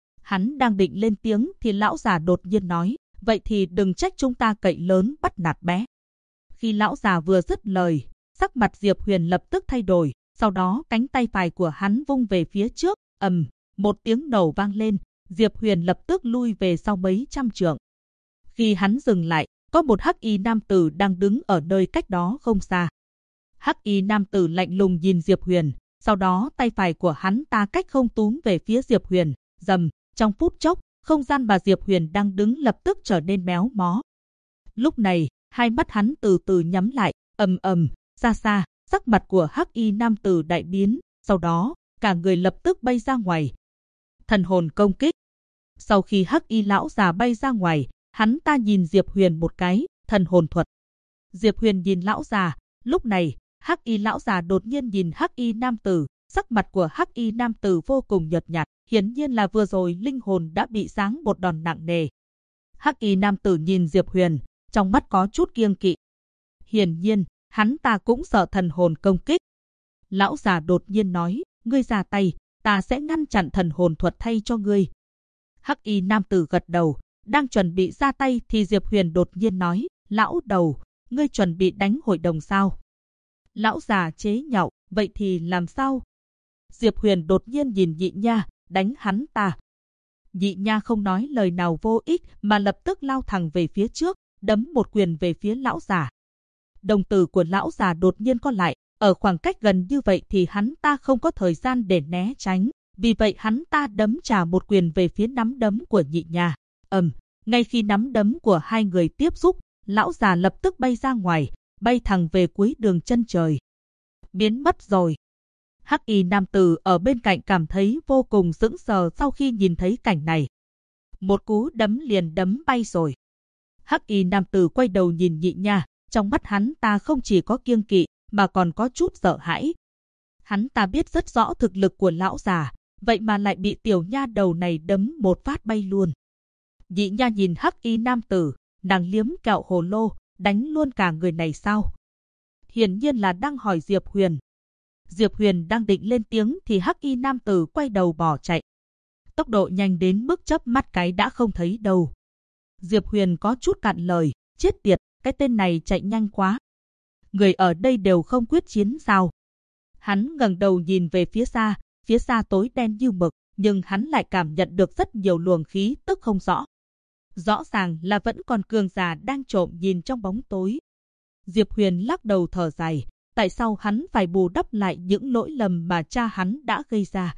Speaker 1: Hắn đang định lên tiếng thì lão già đột nhiên nói, vậy thì đừng trách chúng ta cậy lớn bắt nạt bé. Khi lão già vừa dứt lời, sắc mặt Diệp Huyền lập tức thay đổi, sau đó cánh tay phải của hắn vung về phía trước, một tiếng nổ vang lên, Diệp Huyền lập tức lui về sau mấy trăm trượng. Khi hắn dừng lại, có một hắc y nam tử đang đứng ở nơi cách đó không xa. Hắc y nam tử lạnh lùng nhìn Diệp Huyền, sau đó tay phải của hắn ta cách không túm về phía Diệp Huyền, rầm, trong phút chốc, không gian mà Diệp Huyền đang đứng lập tức trở nên méo mó. Lúc này, hai mắt hắn từ từ nhắm lại, xa xa, sắc mặt của hắc y nam tử đại biến, sau đó, cả người lập tức bay ra ngoài. Thần hồn công kích. Sau khi hắc y lão già bay ra ngoài, hắn ta nhìn Diệp Huyền một cái, thần hồn thuật. Diệp Huyền nhìn lão già, lúc này, hắc y lão già đột nhiên nhìn hắc y nam tử, sắc mặt của hắc y nam tử vô cùng nhợt nhạt, hiển nhiên là vừa rồi linh hồn đã bị giáng một đòn nặng nề. Hắc y nam tử nhìn Diệp Huyền, trong mắt có chút kiêng kỵ. Hiển nhiên, hắn ta cũng sợ thần hồn công kích. Lão già đột nhiên nói, ngươi ra tay, ta sẽ ngăn chặn thần hồn thuật thay cho ngươi. Hắc y nam tử gật đầu, đang chuẩn bị ra tay thì Diệp Huyền đột nhiên nói, lão đầu, ngươi chuẩn bị đánh hội đồng sao? Lão già chế nhạo, vậy thì làm sao? Diệp Huyền đột nhiên nhìn Nhị Nha, đánh hắn ta. Nhị Nha không nói lời nào vô ích mà lập tức lao thẳng về phía trước, đấm một quyền về phía lão già. Đồng tử của lão già đột nhiên co lại, ở khoảng cách gần như vậy thì hắn ta không có thời gian để né tránh, vì vậy hắn ta đấm trả một quyền về phía nắm đấm của Nhị Nha. Ngay khi nắm đấm của hai người tiếp xúc, lão già lập tức bay ra ngoài, bay thẳng về cuối đường chân trời. Biến mất rồi. Hắc y nam tử ở bên cạnh cảm thấy vô cùng sững sờ sau khi nhìn thấy cảnh này. Một cú đấm liền đấm bay rồi. Hắc y nam tử quay đầu nhìn Nhị Nha, trong mắt hắn ta không chỉ có kiêng kỵ mà còn có chút sợ hãi. Hắn ta biết rất rõ thực lực của lão già, vậy mà lại bị tiểu nha đầu này đấm một phát bay luôn. Nhị Nha nhìn hắc y nam tử, nàng liếm kẹo hồ lô, đánh luôn cả người này sao? Hiển nhiên là đang hỏi Diệp Huyền. Diệp Huyền đang định lên tiếng thì hắc y nam tử quay đầu bỏ chạy. Tốc độ nhanh đến mức chớp mắt cái đã không thấy đâu. Diệp Huyền có chút cạn lời, chết tiệt, cái tên này chạy nhanh quá. Người ở đây đều không quyết chiến sao? Hắn ngẩng đầu nhìn về phía xa tối đen như mực, nhưng hắn lại cảm nhận được rất nhiều luồng khí tức không rõ. Rõ ràng là vẫn còn cường giả đang trộm nhìn trong bóng tối. Diệp Huyền lắc đầu thở dài, tại sao hắn phải bù đắp lại những lỗi lầm mà cha hắn đã gây ra?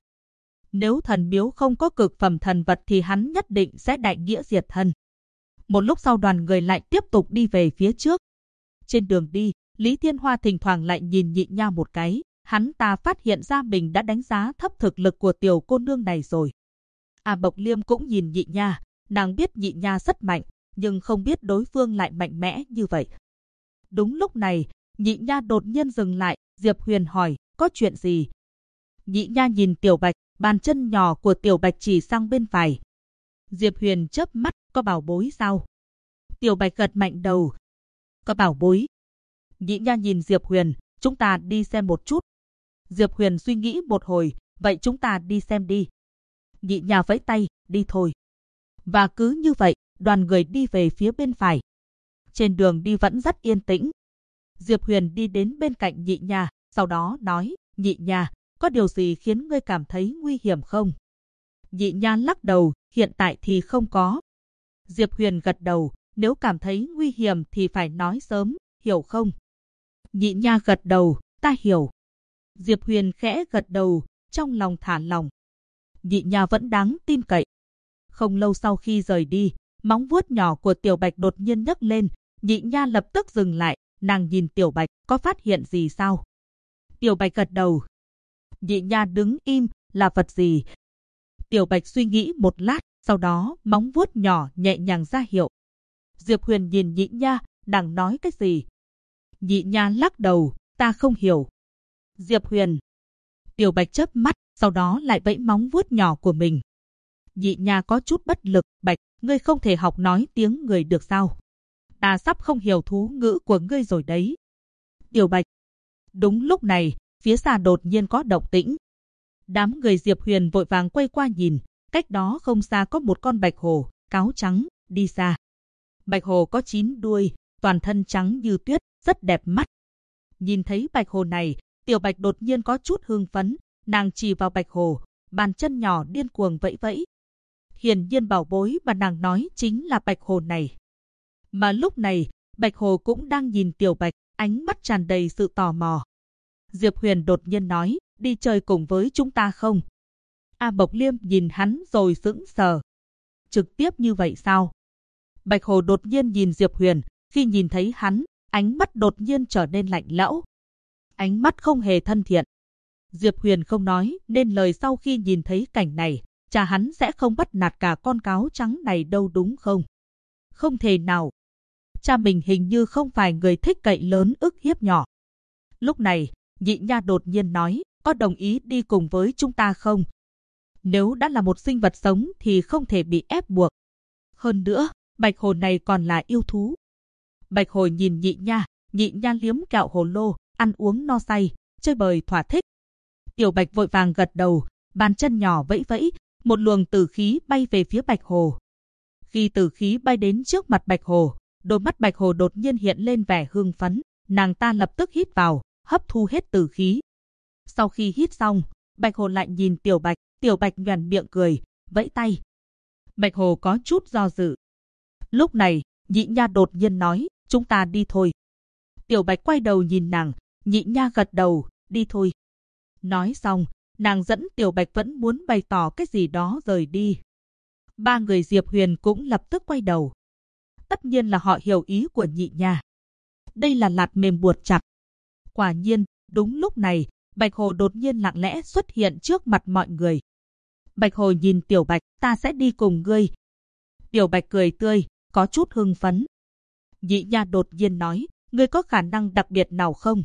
Speaker 1: Nếu thần miếu không có cực phẩm thần vật thì hắn nhất định sẽ đại nghĩa diệt thân. Một lúc sau đoàn người lại tiếp tục đi về phía trước. Trên đường đi, Lý Thiên Hoa thỉnh thoảng lại nhìn Nhị Nha một cái, hắn ta phát hiện ra mình đã đánh giá thấp thực lực của tiểu cô nương này rồi. Bộc Liêm cũng nhìn Nhị Nha, nàng biết Nhị Nha rất mạnh, nhưng không biết đối phương lại mạnh mẽ như vậy. Đúng lúc này, Nhị Nha đột nhiên dừng lại, Diệp Huyền hỏi, có chuyện gì? Nhị Nha nhìn Tiểu Bạch, bàn chân nhỏ của Tiểu Bạch chỉ sang bên phải. Diệp Huyền chớp mắt, có bảo bối sao? Tiểu Bạch gật mạnh đầu. Có bảo bối. Nhị Nha nhìn Diệp Huyền, chúng ta đi xem một chút. Diệp Huyền suy nghĩ một hồi, vậy chúng ta đi xem đi. Nhị Nha vẫy tay, đi thôi. Và cứ như vậy, đoàn người đi về phía bên phải. Trên đường đi vẫn rất yên tĩnh. Diệp Huyền đi đến bên cạnh Nhị Nha, sau đó nói, Nhị Nha, có điều gì khiến ngươi cảm thấy nguy hiểm không? Nhị Nha lắc đầu, hiện tại thì không có. Diệp Huyền gật đầu, nếu cảm thấy nguy hiểm thì phải nói sớm, hiểu không? Nhị Nha gật đầu, ta hiểu. Diệp Huyền khẽ gật đầu, trong lòng thả lòng. Nhị Nha vẫn đáng tin cậy. Không lâu sau khi rời đi, móng vuốt nhỏ của Tiểu Bạch đột nhiên nhấc lên, Nhị Nha lập tức dừng lại, nàng nhìn Tiểu Bạch, có phát hiện gì sao? Tiểu Bạch gật đầu. Nhị Nha đứng im, là vật gì? Tiểu Bạch suy nghĩ một lát, sau đó móng vuốt nhỏ nhẹ nhàng ra hiệu. Diệp Huyền nhìn Nhị Nha, nàng nói cái gì? Nhị Nha lắc đầu, ta không hiểu. Diệp Huyền. Tiểu Bạch chớp mắt, sau đó lại vẫy móng vuốt nhỏ của mình. Nhị Nha có chút bất lực, Bạch, ngươi không thể học nói tiếng người được sao? Ta sắp không hiểu thú ngữ của ngươi rồi đấy. Tiểu Bạch. Đúng lúc này, phía xa đột nhiên có động tĩnh. Đám người Diệp Huyền vội vàng quay qua nhìn, cách đó không xa có một con bạch hổ, cáo trắng, đi xa. Bạch hổ có 9 đuôi, toàn thân trắng như tuyết, rất đẹp mắt. Nhìn thấy bạch hổ này, Tiểu Bạch đột nhiên có chút hưng phấn, nàng chỉ vào bạch hổ, bàn chân nhỏ điên cuồng vẫy vẫy. Hiển nhiên bảo bối mà nàng nói chính là bạch hổ này. Mà lúc này, bạch hổ cũng đang nhìn Tiểu Bạch, ánh mắt tràn đầy sự tò mò. Diệp Huyền đột nhiên nói, đi chơi cùng với chúng ta không? Bộc Liêm nhìn hắn rồi sững sờ. Trực tiếp như vậy sao? Bạch hổ đột nhiên nhìn Diệp Huyền, khi nhìn thấy hắn, ánh mắt đột nhiên trở nên lạnh lẽo. Ánh mắt không hề thân thiện. Diệp Huyền không nói nên lời sau khi nhìn thấy cảnh này, cha hắn sẽ không bắt nạt cả con cáo trắng này đâu đúng không? Không thể nào. Cha mình hình như không phải người thích cậy lớn ức hiếp nhỏ. Lúc này, Nhị Nha đột nhiên nói, có đồng ý đi cùng với chúng ta không? Nếu đã là một sinh vật sống thì không thể bị ép buộc. Hơn nữa, bạch hổ này còn là yêu thú. Bạch hổ nhìn Nhị Nha liếm kẹo hồ lô, ăn uống no say, chơi bời thỏa thích. Tiểu Bạch vội vàng gật đầu, bàn chân nhỏ vẫy vẫy, một luồng tử khí bay về phía bạch hổ. Khi tử khí bay đến trước mặt bạch hổ, đôi mắt bạch hổ đột nhiên hiện lên vẻ hưng phấn, nàng ta lập tức hít vào, hấp thu hết tử khí. Sau khi hít xong, bạch hổ lại nhìn Tiểu Bạch nhoẻn miệng cười, vẫy tay. Bạch hổ có chút do dự. Lúc này, Nhị Nha đột nhiên nói, chúng ta đi thôi. Tiểu Bạch quay đầu nhìn nàng, Nhị Nha gật đầu, đi thôi. Nói xong, nàng dẫn Tiểu Bạch vẫn muốn bày tỏ cái gì đó rời đi. Ba người Diệp Huyền cũng lập tức quay đầu. Tất nhiên là họ hiểu ý của Nhị Nha. Đây là lạt mềm buộc chặt. Quả nhiên, đúng lúc này, bạch hổ đột nhiên lặng lẽ xuất hiện trước mặt mọi người. Bạch hổ nhìn Tiểu Bạch, ta sẽ đi cùng ngươi. Tiểu Bạch cười tươi, có chút hưng phấn. Nhị Nha đột nhiên nói, ngươi có khả năng đặc biệt nào không?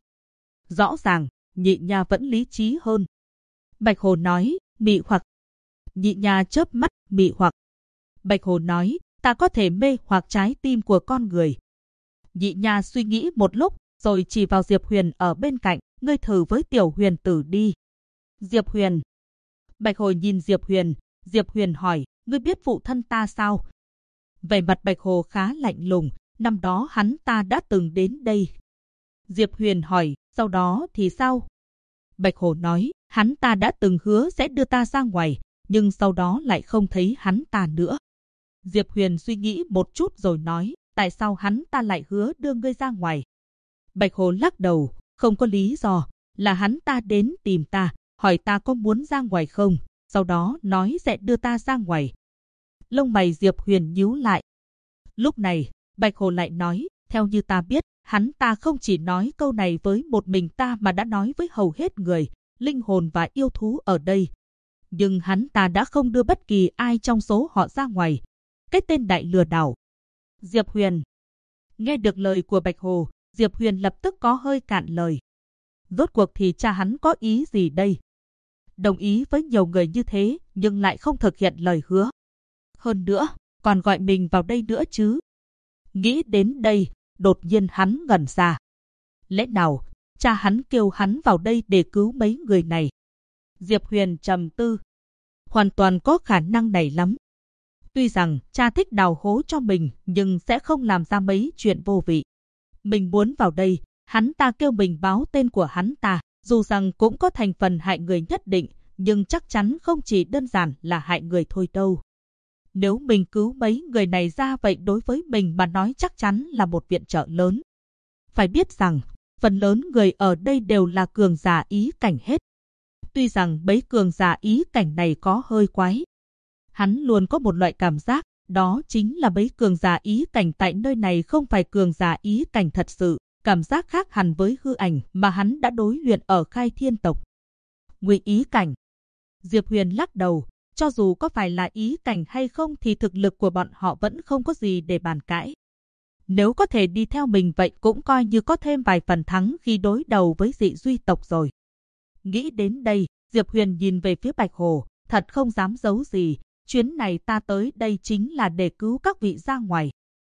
Speaker 1: Rõ ràng, Nhị Nha vẫn lý trí hơn. Bạch hổ nói, mị hoặc. Nhị Nha chớp mắt, mị hoặc. Bạch hổ nói, ta có thể mê hoặc trái tim của con người. Nhị Nha suy nghĩ một lúc, rồi chỉ vào Diệp Huyền ở bên cạnh, ngươi thử với Tiểu Huyền tử đi. Diệp Huyền. Bạch hổ nhìn Diệp Huyền hỏi, ngươi biết phụ thân ta sao? Vẻ mặt bạch hổ khá lạnh lùng, năm đó hắn ta đã từng đến đây. Diệp Huyền hỏi, sau đó thì sao? Bạch hổ nói, hắn ta đã từng hứa sẽ đưa ta ra ngoài, nhưng sau đó lại không thấy hắn ta nữa. Diệp Huyền suy nghĩ một chút rồi nói, tại sao hắn ta lại hứa đưa ngươi ra ngoài? Bạch hổ lắc đầu, không có lý do, là hắn ta đến tìm ta, hỏi ta có muốn ra ngoài không, sau đó nói sẽ đưa ta ra ngoài. Lông mày Diệp Huyền nhíu lại. Lúc này, Bạch hổ lại nói, theo như ta biết, hắn ta không chỉ nói câu này với một mình ta mà đã nói với hầu hết người, linh hồn và yêu thú ở đây. nhưng hắn ta đã không đưa bất kỳ ai trong số họ ra ngoài. Cái tên đại lừa đảo. Diệp Huyền. Nghe được lời của Bạch Hồ, Diệp Huyền lập tức có hơi cạn lời. Rốt cuộc thì cha hắn có ý gì đây? Đồng ý với nhiều người như thế, nhưng lại không thực hiện lời hứa. Hơn nữa, còn gọi mình vào đây nữa chứ. Nghĩ đến đây, đột nhiên hắn ngẩn ra. Lẽ nào, cha hắn kêu hắn vào đây để cứu mấy người này? Diệp Huyền trầm tư. Hoàn toàn có khả năng này lắm. Tuy rằng cha thích đào hố cho mình, nhưng sẽ không làm ra mấy chuyện vô vị. Mình muốn vào đây, hắn ta kêu mình báo tên của hắn ta, dù rằng cũng có thành phần hại người nhất định, nhưng chắc chắn không chỉ đơn giản là hại người thôi đâu. Nếu mình cứu mấy người này ra vậy đối với mình mà nói chắc chắn là một viện trợ lớn. Phải biết rằng, phần lớn người ở đây đều là cường giả ý cảnh hết. Tuy rằng mấy cường giả ý cảnh này có hơi quái. Hắn luôn có một loại cảm giác, đó chính là mấy cường giả ý cảnh tại nơi này không phải cường giả ý cảnh thật sự, cảm giác khác hẳn với hư ảnh mà hắn đã đối luyện ở Khai Thiên tộc. Ngụy ý cảnh. Diệp Huyền lắc đầu, cho dù có phải là ý cảnh hay không thì thực lực của bọn họ vẫn không có gì để bàn cãi. Nếu có thể đi theo mình vậy cũng coi như có thêm vài phần thắng khi đối đầu với dị duy tộc rồi. Nghĩ đến đây, Diệp Huyền nhìn về phía Bạch Hồ, thật không dám giấu gì, chuyến này ta tới đây chính là để cứu các vị ra ngoài.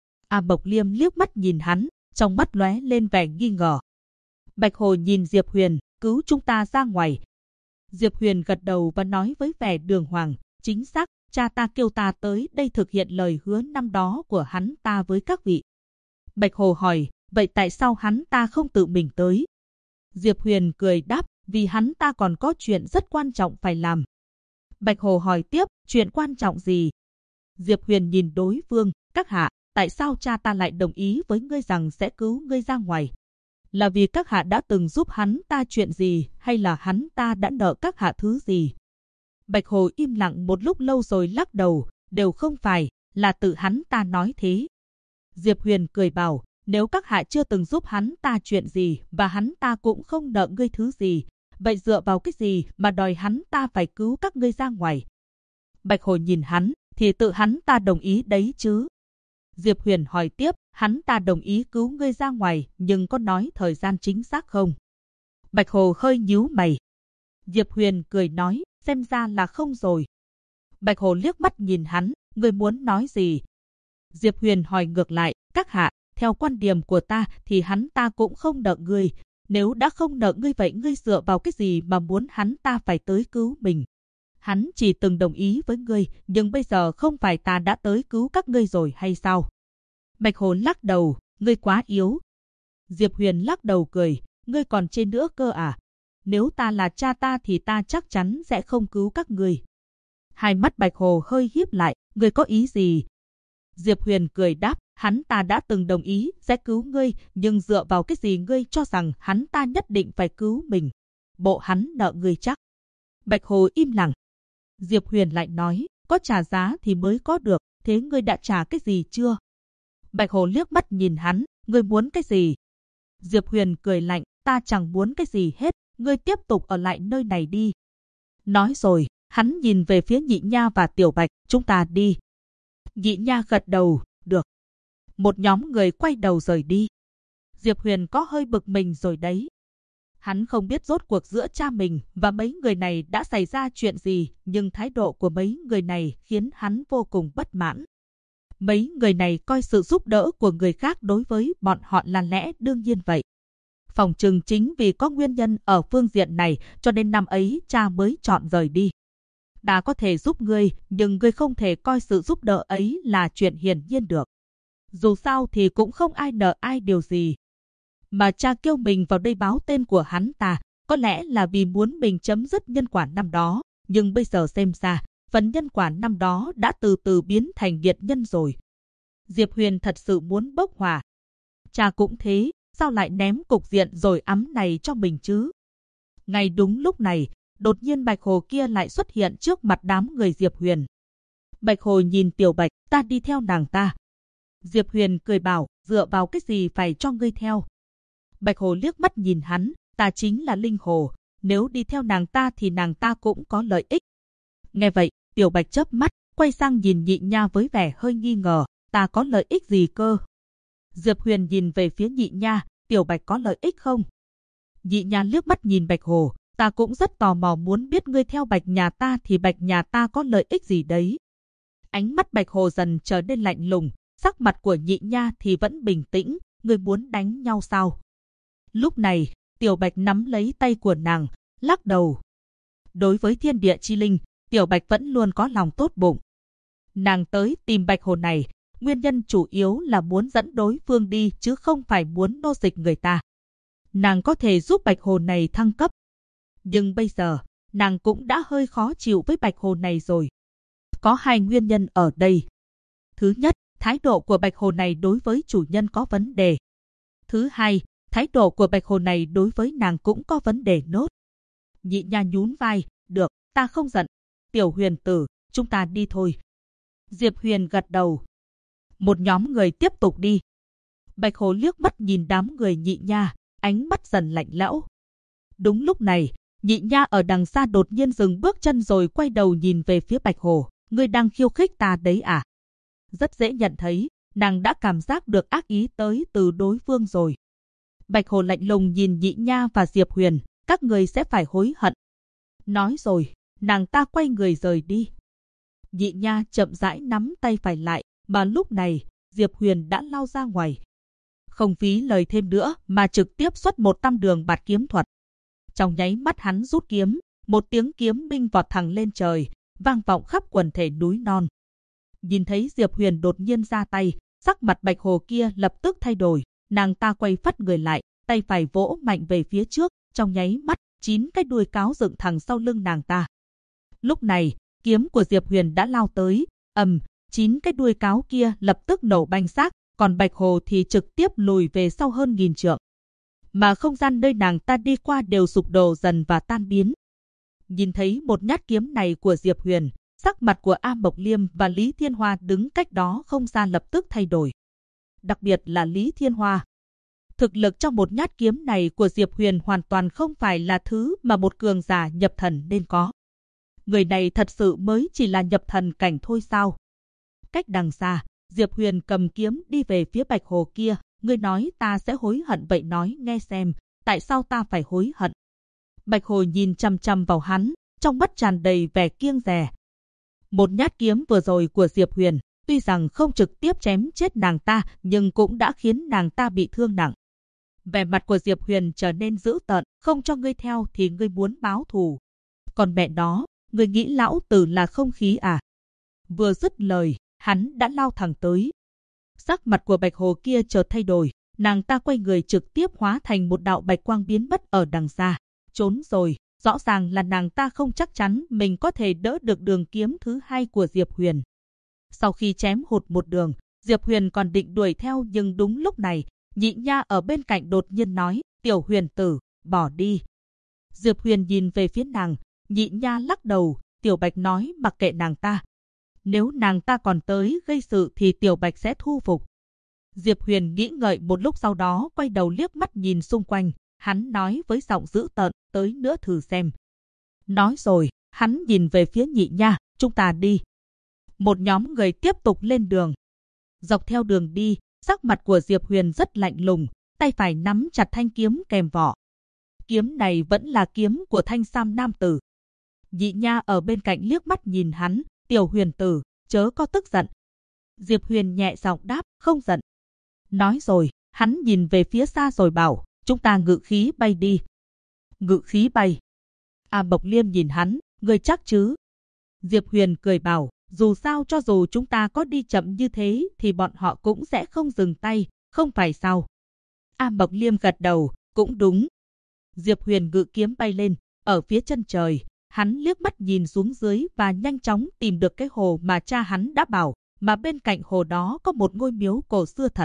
Speaker 1: A Mộc Liêm liếc mắt nhìn hắn, trong mắt lóe lên vẻ nghi ngờ. Bạch Hồ nhìn Diệp Huyền, cứu chúng ta ra ngoài. Diệp Huyền gật đầu và nói với vẻ đường hoàng, chính xác, cha ta kêu ta tới đây thực hiện lời hứa năm đó của hắn ta với các vị. Bạch Hồ hỏi, vậy tại sao hắn ta không tự mình tới? Diệp Huyền cười đáp, vì hắn ta còn có chuyện rất quan trọng phải làm. Bạch Hồ hỏi tiếp, chuyện quan trọng gì? Diệp Huyền nhìn đối phương, các hạ, tại sao cha ta lại đồng ý với ngươi rằng sẽ cứu ngươi ra ngoài? Là vì các hạ đã từng giúp hắn ta chuyện gì, hay là hắn ta đã nợ các hạ thứ gì? Bạch Hồ im lặng một lúc lâu rồi lắc đầu, đều không phải, là tự hắn ta nói thế. Diệp Huyền cười bảo, nếu các hạ chưa từng giúp hắn ta chuyện gì và hắn ta cũng không nợ ngươi thứ gì, vậy dựa vào cái gì mà đòi hắn ta phải cứu các ngươi ra ngoài? Bạch Hồ nhìn hắn, thì tự hắn ta đồng ý đấy chứ. Diệp Huyền hỏi tiếp, hắn ta đồng ý cứu ngươi ra ngoài, nhưng có nói thời gian chính xác không? Bạch Hồ hơi nhíu mày. Diệp Huyền cười nói, xem ra là không rồi. Bạch Hồ liếc mắt nhìn hắn, ngươi muốn nói gì? Diệp Huyền hỏi ngược lại, các hạ, theo quan điểm của ta thì hắn ta cũng không nợ ngươi. Nếu đã không nợ ngươi vậy ngươi dựa vào cái gì mà muốn hắn ta phải tới cứu mình? Hắn chỉ từng đồng ý với ngươi, nhưng bây giờ không phải ta đã tới cứu các ngươi rồi hay sao? Bạch Hồ lắc đầu, ngươi quá yếu. Diệp Huyền lắc đầu cười, ngươi còn trên nữa cơ à? Nếu ta là cha ta thì ta chắc chắn sẽ không cứu các ngươi. Hai mắt Bạch Hồ hơi híp lại, ngươi có ý gì? Diệp Huyền cười đáp, hắn ta đã từng đồng ý sẽ cứu ngươi, nhưng dựa vào cái gì ngươi cho rằng hắn ta nhất định phải cứu mình? Bộ hắn nợ ngươi chắc. Bạch Hồ im lặng. Diệp Huyền lại nói, có trả giá thì mới có được, thế ngươi đã trả cái gì chưa? Bạch Hồ liếc mắt nhìn hắn, ngươi muốn cái gì? Diệp Huyền cười lạnh, ta chẳng muốn cái gì hết, ngươi tiếp tục ở lại nơi này đi. Nói rồi, hắn nhìn về phía Nhị Nha và Tiểu Bạch, chúng ta đi. Nhị Nha gật đầu, được. Một nhóm người quay đầu rời đi. Diệp Huyền có hơi bực mình rồi đấy. Hắn không biết rốt cuộc giữa cha mình và mấy người này đã xảy ra chuyện gì, nhưng thái độ của mấy người này khiến hắn vô cùng bất mãn. Mấy người này coi sự giúp đỡ của người khác đối với bọn họ là lẽ đương nhiên vậy. Phỏng chừng chính vì có nguyên nhân ở phương diện này cho nên năm ấy cha mới chọn rời đi. Đã có thể giúp ngươi, nhưng ngươi không thể coi sự giúp đỡ ấy là chuyện hiển nhiên được. Dù sao thì cũng không ai nợ ai điều gì. Mà cha kêu mình vào đây báo tên của hắn ta, có lẽ là vì muốn mình chấm dứt nhân quả năm đó, nhưng bây giờ xem ra, phần nhân quả năm đó đã từ từ biến thành nghiệt nhân rồi. Diệp Huyền thật sự muốn bốc hỏa. Cha cũng thế, sao lại ném cục diện rồi ấm này cho mình chứ? Ngay đúng lúc này, đột nhiên Bạch Hồ kia lại xuất hiện trước mặt đám người Diệp Huyền. Bạch Hồ nhìn Tiểu Bạch, ta đi theo nàng ta. Diệp Huyền cười bảo, dựa vào cái gì phải cho ngươi theo? Bạch Hồ liếc mắt nhìn hắn, ta chính là Linh Hồ, nếu đi theo nàng ta thì nàng ta cũng có lợi ích. Nghe vậy, Tiểu Bạch chớp mắt, quay sang nhìn Nhị Nha với vẻ hơi nghi ngờ, ta có lợi ích gì cơ? Diệp Huyền nhìn về phía Nhị Nha, Tiểu Bạch có lợi ích không? Nhị Nha liếc mắt nhìn Bạch Hồ, ta cũng rất tò mò muốn biết ngươi theo Bạch nhà ta thì Bạch nhà ta có lợi ích gì đấy. Ánh mắt Bạch Hồ dần trở nên lạnh lùng, sắc mặt của Nhị Nha thì vẫn bình tĩnh, ngươi muốn đánh nhau sao? Lúc này, Tiểu Bạch nắm lấy tay của nàng, lắc đầu. Đối với thiên địa chi linh, Tiểu Bạch vẫn luôn có lòng tốt bụng. Nàng tới tìm Bạch Hồ này, nguyên nhân chủ yếu là muốn dẫn đối phương đi chứ không phải muốn nô dịch người ta. Nàng có thể giúp Bạch Hồ này thăng cấp. Nhưng bây giờ, nàng cũng đã hơi khó chịu với Bạch Hồ này rồi. Có hai nguyên nhân ở đây. Thứ nhất, thái độ của Bạch Hồ này đối với chủ nhân có vấn đề. Thứ hai, thái độ của Bạch Hồ này đối với nàng cũng có vấn đề nốt. Nhị Nha nhún vai, được, ta không giận. Tiểu Huyền tử, chúng ta đi thôi. Diệp Huyền gật đầu. Một nhóm người tiếp tục đi. Bạch Hồ liếc mắt nhìn đám người Nhị Nha, ánh mắt dần lạnh lẽo. Đúng lúc này, Nhị Nha ở đằng xa đột nhiên dừng bước chân rồi quay đầu nhìn về phía Bạch Hồ. Ngươi đang khiêu khích ta đấy à? Rất dễ nhận thấy, nàng đã cảm giác được ác ý tới từ đối phương rồi. Bạch Hồ lạnh lùng nhìn Nhị Nha và Diệp Huyền, các người sẽ phải hối hận. Nói rồi, nàng ta quay người rời đi. Nhị Nha chậm rãi nắm tay phải lại, mà lúc này, Diệp Huyền đã lao ra ngoài. Không phí lời thêm nữa mà trực tiếp xuất một tam đường bạt kiếm thuật. Trong nháy mắt hắn rút kiếm, một tiếng kiếm minh vọt thẳng lên trời, vang vọng khắp quần thể núi non. Nhìn thấy Diệp Huyền đột nhiên ra tay, sắc mặt Bạch Hồ kia lập tức thay đổi, nàng ta quay phắt người lại, tay phải vỗ mạnh về phía trước, trong nháy mắt, 9 cái đuôi cáo dựng thẳng sau lưng nàng ta. Lúc này, kiếm của Diệp Huyền đã lao tới, 9 cái đuôi cáo kia lập tức nổ banh xác, còn Bạch Hồ thì trực tiếp lùi về sau hơn 1000 trượng. Mà không gian nơi nàng ta đi qua đều sụp đổ dần và tan biến. Nhìn thấy một nhát kiếm này của Diệp Huyền, sắc mặt của A Mộc Liêm và Lý Thiên Hoa đứng cách đó không xa lập tức thay đổi. Đặc biệt là Lý Thiên Hoa. Thực lực trong một nhát kiếm này của Diệp Huyền hoàn toàn không phải là thứ mà một cường giả nhập thần nên có. Người này thật sự mới chỉ là nhập thần cảnh thôi sao? Cách đằng xa, Diệp Huyền cầm kiếm đi về phía Bạch Hồ kia. Ngươi nói ta sẽ hối hận, vậy nói nghe xem, tại sao ta phải hối hận? Bạch Hồ nhìn chăm chăm vào hắn, trong mắt tràn đầy vẻ kiêng dè. Một nhát kiếm vừa rồi của Diệp Huyền, tuy rằng không trực tiếp chém chết nàng ta, nhưng cũng đã khiến nàng ta bị thương nặng. Vẻ mặt của Diệp Huyền trở nên dữ tợn, không cho ngươi theo thì ngươi muốn báo thù. Còn mẹ nó, ngươi nghĩ lão tử là không khí à? Vừa dứt lời, hắn đã lao thẳng tới. Sắc mặt của Bạch Hồ kia chợt thay đổi, nàng ta quay người trực tiếp hóa thành một đạo bạch quang biến mất ở đằng xa. Trốn rồi, rõ ràng là nàng ta không chắc chắn mình có thể đỡ được đường kiếm thứ hai của Diệp Huyền. Sau khi chém hụt một đường, Diệp Huyền còn định đuổi theo nhưng đúng lúc này, Nhị Nha ở bên cạnh đột nhiên nói, Tiểu Huyền tử, bỏ đi. Diệp Huyền nhìn về phía nàng, Nhị Nha lắc đầu, Tiểu Bạch nói mặc kệ nàng ta. Nếu nàng ta còn tới gây sự thì Tiểu Bạch sẽ thu phục. Diệp Huyền nghĩ ngợi một lúc sau đó quay đầu liếc mắt nhìn xung quanh, hắn nói với giọng dữ tợn, tới nữa thử xem. Nói rồi, hắn nhìn về phía Nhị Nha, chúng ta đi. Một nhóm người tiếp tục lên đường. Dọc theo đường đi, sắc mặt của Diệp Huyền rất lạnh lùng, tay phải nắm chặt thanh kiếm kèm vỏ. Kiếm này vẫn là kiếm của Thanh Sam nam tử. Nhị Nha ở bên cạnh liếc mắt nhìn hắn, Tiểu Huyền tử, chớ có tức giận. Diệp Huyền nhẹ giọng đáp, không giận. Nói rồi, hắn nhìn về phía xa rồi bảo, chúng ta ngự khí bay đi. Ngự khí bay. A Mộc Liêm nhìn hắn, ngươi chắc chứ? Diệp Huyền cười bảo, dù sao cho dù chúng ta có đi chậm như thế thì bọn họ cũng sẽ không dừng tay, không phải sao? A Mộc Liêm gật đầu, cũng đúng. Diệp Huyền ngự kiếm bay lên, ở phía chân trời, hắn liếc mắt nhìn xuống dưới và nhanh chóng tìm được cái hồ mà cha hắn đã bảo, mà bên cạnh hồ đó có một ngôi miếu cổ xưa thật.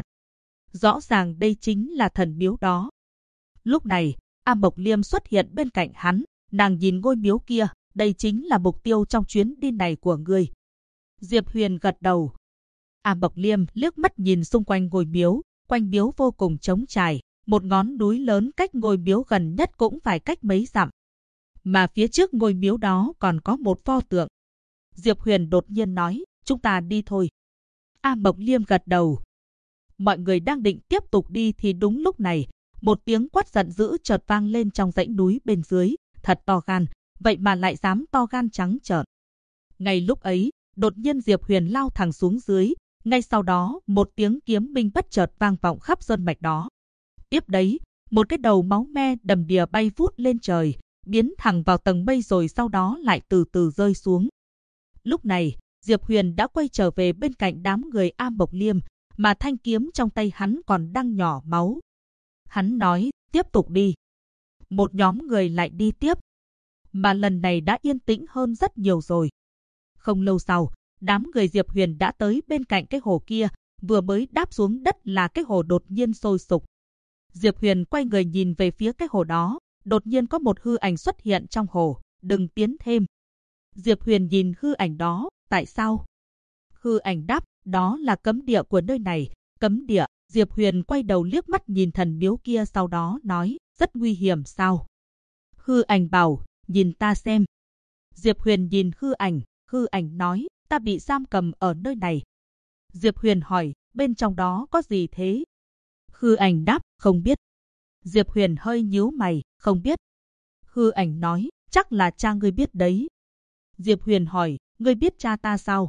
Speaker 1: Rõ ràng đây chính là thần miếu đó. Lúc này, A Mộc Liêm xuất hiện bên cạnh hắn, nàng nhìn ngôi miếu kia, đây chính là mục tiêu trong chuyến đi này của ngươi. Diệp Huyền gật đầu. A Mộc Liêm liếc mắt nhìn xung quanh ngôi miếu, quanh miếu vô cùng trống trải, một ngón núi lớn cách ngôi miếu gần nhất cũng phải cách mấy dặm. Mà phía trước ngôi miếu đó còn có một pho tượng. Diệp Huyền đột nhiên nói, chúng ta đi thôi. A Mộc Liêm gật đầu. Mọi người đang định tiếp tục đi thì đúng lúc này, một tiếng quát giận dữ chợt vang lên trong dãy núi bên dưới, thật to gan, vậy mà lại dám to gan trắng trợn. Ngay lúc ấy, đột nhiên Diệp Huyền lao thẳng xuống dưới, ngay sau đó một tiếng kiếm minh bất chợt vang vọng khắp sơn mạch đó. Tiếp đấy, một cái đầu máu me đầm đìa bay vút lên trời, biến thẳng vào tầng mây rồi sau đó lại từ từ rơi xuống. Lúc này, Diệp Huyền đã quay trở về bên cạnh đám người A Mộc Liêm, mà thanh kiếm trong tay hắn còn đang nhỏ máu. Hắn nói, tiếp tục đi. Một nhóm người lại đi tiếp, mà lần này đã yên tĩnh hơn rất nhiều rồi. Không lâu sau, đám người Diệp Huyền đã tới bên cạnh cái hồ kia, vừa mới đáp xuống đất là cái hồ đột nhiên sôi sục. Diệp Huyền quay người nhìn về phía cái hồ đó, đột nhiên có một hư ảnh xuất hiện trong hồ, đừng tiến thêm. Diệp Huyền nhìn hư ảnh đó, tại sao? Hư ảnh đáp, đó là cấm địa của nơi này, cấm địa. Diệp Huyền quay đầu liếc mắt nhìn thần miếu kia sau đó nói, rất nguy hiểm sao? Hư ảnh bảo, nhìn ta xem. Diệp Huyền nhìn hư ảnh nói, ta bị giam cầm ở nơi này. Diệp Huyền hỏi, bên trong đó có gì thế? Hư ảnh đáp, không biết. Diệp Huyền hơi nhíu mày, không biết. Hư ảnh nói, chắc là cha ngươi biết đấy. Diệp Huyền hỏi, ngươi biết cha ta sao?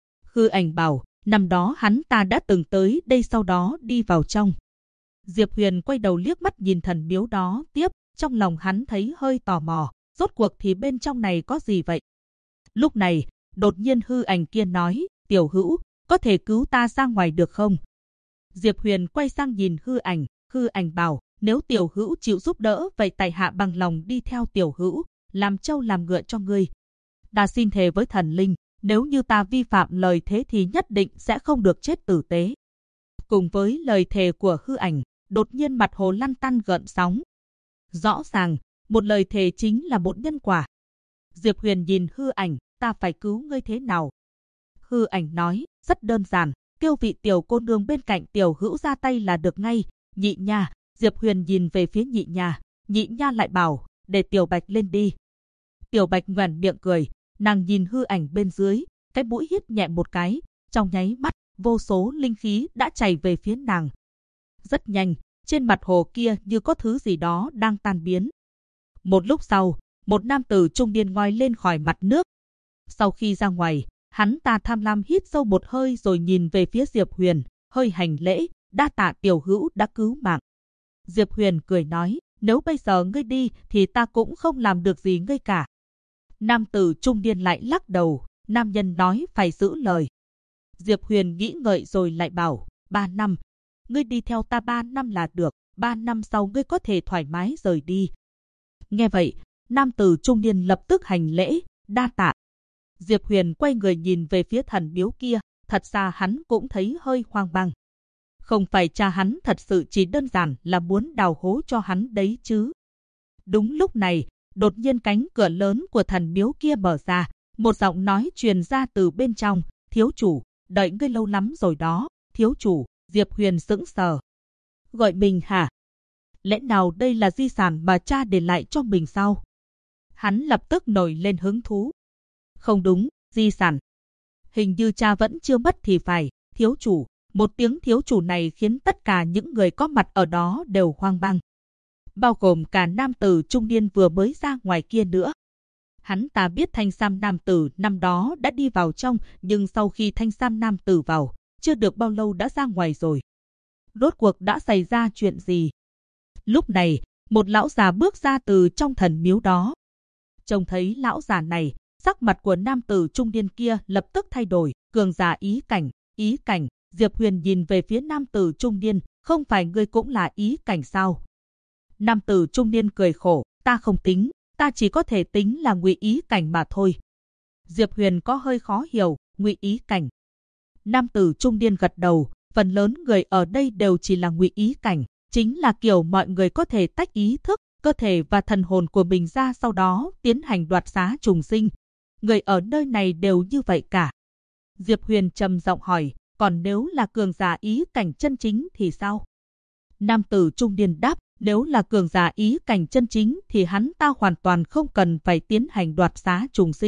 Speaker 1: Hư ảnh bảo, năm đó hắn ta đã từng tới đây sau đó đi vào trong. Diệp Huyền quay đầu liếc mắt nhìn thần miếu đó tiếp, trong lòng hắn thấy hơi tò mò, rốt cuộc thì bên trong này có gì vậy? Lúc này, đột nhiên hư ảnh kia nói, Tiểu Hữu, có thể cứu ta ra ngoài được không? Diệp Huyền quay sang nhìn hư ảnh bảo, nếu Tiểu Hữu chịu giúp đỡ vậy tại hạ bằng lòng đi theo Tiểu Hữu, làm trâu làm ngựa cho ngươi. Ta xin thề với thần linh, nếu như ta vi phạm lời thế thì nhất định sẽ không được chết tử tế. Cùng với lời thề của hư ảnh, đột nhiên mặt hồ lăn tăn gợn sóng. Rõ ràng, một lời thề chính là một nhân quả. Diệp Huyền nhìn hư ảnh, ta phải cứu ngươi thế nào? Hư ảnh nói, rất đơn giản, kêu vị tiểu cô nương bên cạnh Tiểu Hữu ra tay là được ngay. Nhị nha. Diệp Huyền nhìn về phía nhị nha lại bảo, để Tiểu Bạch lên đi. Tiểu Bạch nhoẻn miệng cười, nàng nhìn hư ảnh bên dưới, cái mũi hít nhẹ một cái, trong nháy mắt, vô số linh khí đã chảy về phía nàng. Rất nhanh, trên mặt hồ kia như có thứ gì đó đang tan biến. Một lúc sau, một nam tử trung niên ngoi lên khỏi mặt nước. Sau khi ra ngoài, hắn ta tham lam hít sâu một hơi rồi nhìn về phía Diệp Huyền, hơi hành lễ, đa tạ Tiểu Hữu đã cứu mạng. Diệp Huyền cười nói, nếu bây giờ ngươi đi thì ta cũng không làm được gì ngươi cả. Nam tử trung niên lại lắc đầu, nam nhân nói phải giữ lời. Diệp Huyền nghĩ ngợi rồi lại bảo, 3 năm. Ngươi đi theo ta 3 năm là được, 3 năm sau ngươi có thể thoải mái rời đi. Nghe vậy, nam tử trung niên lập tức hành lễ, đa tạ. Diệp Huyền quay người nhìn về phía thần miếu kia, thật ra hắn cũng thấy hơi hoang mang. Không phải cha hắn thật sự chỉ đơn giản là muốn đào hố cho hắn đấy chứ. Đúng lúc này, đột nhiên cánh cửa lớn của thần miếu kia mở ra, một giọng nói truyền ra từ bên trong, thiếu chủ, đợi ngươi lâu lắm rồi đó, thiếu chủ. Diệp Huyền sững sờ. Gọi mình hả? Lẽ nào đây là di sản mà cha để lại cho mình sao? Hắn lập tức nổi lên hứng thú. Không đúng, di sản. Hình như cha vẫn chưa mất thì phải, thiếu chủ. Một tiếng thiếu chủ này khiến tất cả những người có mặt ở đó đều hoang mang. Bao gồm cả nam tử trung niên vừa mới ra ngoài kia nữa. Hắn ta biết thanh sam nam tử năm đó đã đi vào trong, nhưng sau khi thanh sam nam tử vào, chưa được bao lâu đã ra ngoài rồi. Rốt cuộc đã xảy ra chuyện gì? Lúc này, một lão già bước ra từ trong thần miếu đó. Trông thấy lão già này, sắc mặt của nam tử trung niên kia lập tức thay đổi, cường giả ý cảnh. Diệp Huyền nhìn về phía nam tử trung niên, không phải ngươi cũng là ý cảnh sao? Nam tử trung niên cười khổ, ta không tính, ta chỉ có thể tính là ngụy ý cảnh mà thôi. Diệp Huyền có hơi khó hiểu, ngụy ý cảnh. Nam tử trung niên gật đầu, phần lớn người ở đây đều chỉ là ngụy ý cảnh, chính là kiểu mọi người có thể tách ý thức, cơ thể và thần hồn của mình ra sau đó tiến hành đoạt xá trùng sinh. Người ở nơi này đều như vậy cả. Diệp Huyền trầm giọng hỏi, còn nếu là cường giả ý cảnh chân chính thì sao? Nam tử trung niên đáp, nếu là cường giả ý cảnh chân chính thì hắn ta hoàn toàn không cần phải tiến hành đoạt xá trùng sinh.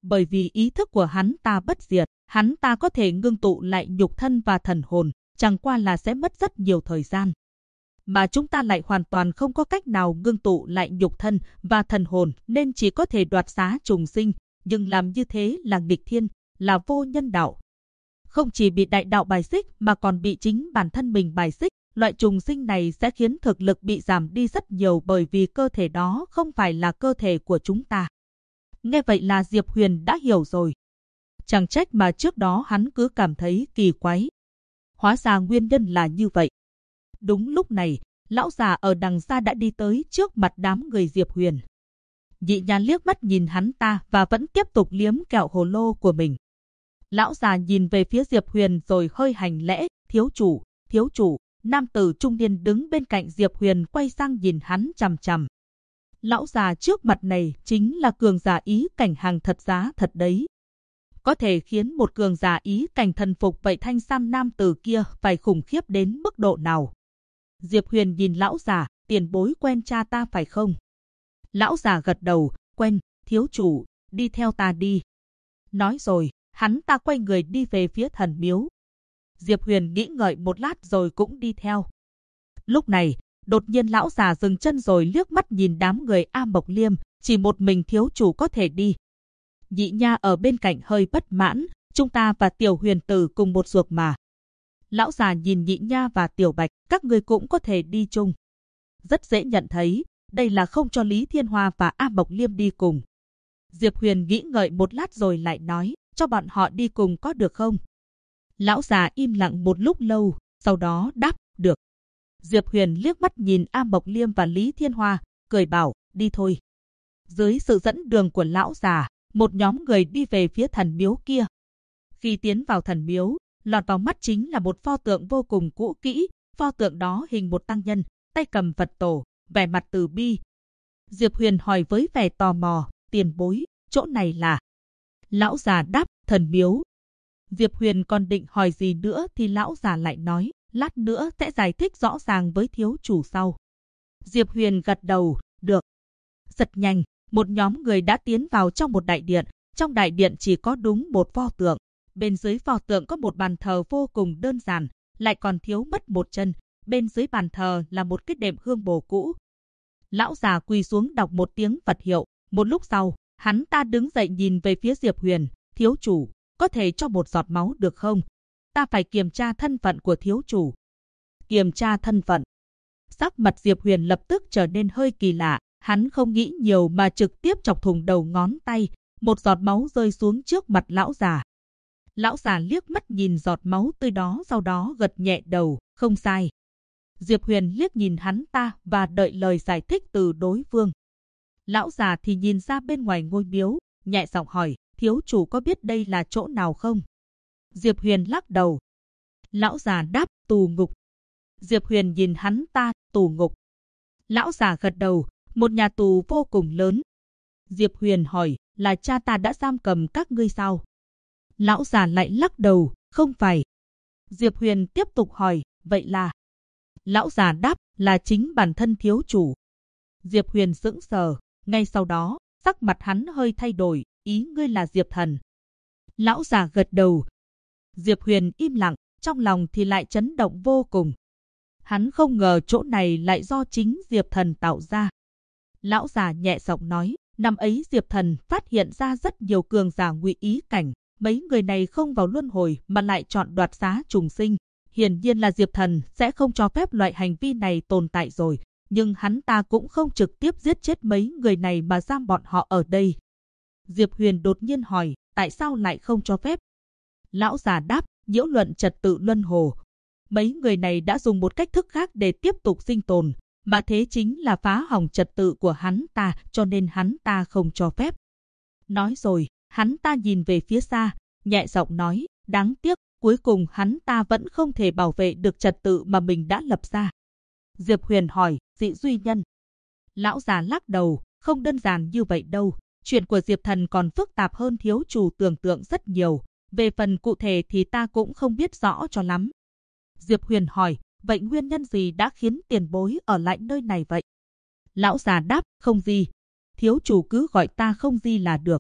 Speaker 1: Bởi vì ý thức của hắn ta bất diệt, hắn ta có thể ngưng tụ lại nhục thân và thần hồn, chẳng qua là sẽ mất rất nhiều thời gian. Mà chúng ta lại hoàn toàn không có cách nào ngưng tụ lại nhục thân và thần hồn nên chỉ có thể đoạt xá trùng sinh, nhưng làm như thế là nghịch thiên, là vô nhân đạo. Không chỉ bị đại đạo bài xích mà còn bị chính bản thân mình bài xích, loại trùng sinh này sẽ khiến thực lực bị giảm đi rất nhiều bởi vì cơ thể đó không phải là cơ thể của chúng ta. Nghe vậy là Diệp Huyền đã hiểu rồi. Chẳng trách mà trước đó hắn cứ cảm thấy kỳ quái. Hóa ra nguyên nhân là như vậy. Đúng lúc này, lão già ở đằng xa đã đi tới trước mặt đám người Diệp Huyền. Nhị Nha liếc mắt nhìn hắn ta và vẫn tiếp tục liếm kẹo hồ lô của mình. Lão già nhìn về phía Diệp Huyền rồi hơi hành lễ, thiếu chủ, nam tử trung niên đứng bên cạnh Diệp Huyền quay sang nhìn hắn chằm chằm. Lão già trước mặt này chính là cường giả ý cảnh hàng thật giá thật đấy. Có thể khiến một cường giả ý cảnh thần phục vậy thanh sam nam tử kia phải khủng khiếp đến mức độ nào. Diệp Huyền nhìn lão già, tiền bối quen cha ta phải không? Lão già gật đầu, quen, thiếu chủ, đi theo ta đi. Nói rồi, hắn ta quay người đi về phía thần miếu. Diệp Huyền nghĩ ngợi một lát rồi cũng đi theo. Lúc này, đột nhiên lão già dừng chân rồi liếc mắt nhìn đám người A Mộc Liêm, chỉ một mình thiếu chủ có thể đi. Nhị Nha ở bên cạnh hơi bất mãn, chúng ta và Tiểu Huyền tử cùng một ruột mà. Lão già nhìn Nhị Nha và Tiểu Bạch, các người cũng có thể đi chung. Rất dễ nhận thấy, đây là không cho Lý Thiên Hoa và A Mộc Liêm đi cùng. Diệp Huyền nghĩ ngợi một lát rồi lại nói, cho bọn họ đi cùng có được không? Lão già im lặng một lúc lâu, sau đó đáp, được. Diệp Huyền liếc mắt nhìn A Mộc Liêm và Lý Thiên Hoa, cười bảo, đi thôi. Dưới sự dẫn đường của lão già, một nhóm người đi về phía thần miếu kia. Khi tiến vào thần miếu, lọt vào mắt chính là một pho tượng vô cùng cũ kỹ, pho tượng đó hình một tăng nhân, tay cầm Phật tổ, vẻ mặt từ bi. Diệp Huyền hỏi với vẻ tò mò, tiền bối, chỗ này là? Lão già đáp, thần miếu. Diệp Huyền còn định hỏi gì nữa thì lão già lại nói, lát nữa sẽ giải thích rõ ràng với thiếu chủ sau. Diệp Huyền gật đầu, được. Rất nhanh, một nhóm người đã tiến vào trong một đại điện. Trong đại điện chỉ có đúng một pho tượng. Bên dưới pho tượng có một bàn thờ vô cùng đơn giản, lại còn thiếu mất một chân. Bên dưới bàn thờ là một cái đệm hương bồ cũ. Lão già quỳ xuống đọc một tiếng Phật hiệu. Một lúc sau, hắn ta đứng dậy nhìn về phía Diệp Huyền, thiếu chủ, có thể cho một giọt máu được không? Ta phải kiểm tra thân phận của thiếu chủ. Kiểm tra thân phận. Sắc mặt Diệp Huyền lập tức trở nên hơi kỳ lạ, hắn không nghĩ nhiều mà trực tiếp chọc thủng đầu ngón tay, một giọt máu rơi xuống trước mặt lão già. Lão già liếc mắt nhìn giọt máu tươi đó sau đó gật nhẹ đầu, không sai. Diệp Huyền liếc nhìn hắn ta và đợi lời giải thích từ đối phương. Lão già thì nhìn ra bên ngoài ngôi miếu, nhẹ giọng hỏi, thiếu chủ có biết đây là chỗ nào không? Diệp Huyền lắc đầu. Lão già đáp, tù ngục. Diệp Huyền nhìn hắn ta, tù ngục. Lão già gật đầu, một nhà tù vô cùng lớn. Diệp Huyền hỏi, là cha ta đã giam cầm các ngươi sao? Lão già lại lắc đầu, không phải. Diệp Huyền tiếp tục hỏi, vậy là? Lão già đáp, là chính bản thân thiếu chủ. Diệp Huyền sững sờ, ngay sau đó, sắc mặt hắn hơi thay đổi, ý ngươi là Diệp Thần. Lão già gật đầu. Diệp Huyền im lặng, trong lòng thì lại chấn động vô cùng. Hắn không ngờ chỗ này lại do chính Diệp Thần tạo ra. Lão già nhẹ giọng nói, năm ấy Diệp Thần phát hiện ra rất nhiều cường giả ngụy ý cảnh, mấy người này không vào luân hồi mà lại chọn đoạt xá trùng sinh. Hiển nhiên là Diệp Thần sẽ không cho phép loại hành vi này tồn tại rồi, nhưng hắn ta cũng không trực tiếp giết chết mấy người này mà giam bọn họ ở đây. Diệp Huyền đột nhiên hỏi, tại sao lại không cho phép? Lão già đáp, nhiễu luận trật tự luân hồi. Mấy người này đã dùng một cách thức khác để tiếp tục sinh tồn, mà thế chính là phá hỏng trật tự của hắn ta, cho nên hắn ta không cho phép. Nói rồi, hắn ta nhìn về phía xa, nhẹ giọng nói, đáng tiếc, cuối cùng hắn ta vẫn không thể bảo vệ được trật tự mà mình đã lập ra. Diệp Huyền hỏi, dị duy nhân. Lão già lắc đầu, không đơn giản như vậy đâu. Chuyện của Diệp Thần còn phức tạp hơn thiếu chủ tưởng tượng rất nhiều. Về phần cụ thể thì ta cũng không biết rõ cho lắm. Diệp Huyền hỏi, vậy nguyên nhân gì đã khiến tiền bối ở lại nơi này vậy? Lão già đáp, không gì. Thiếu chủ cứ gọi ta không gì là được.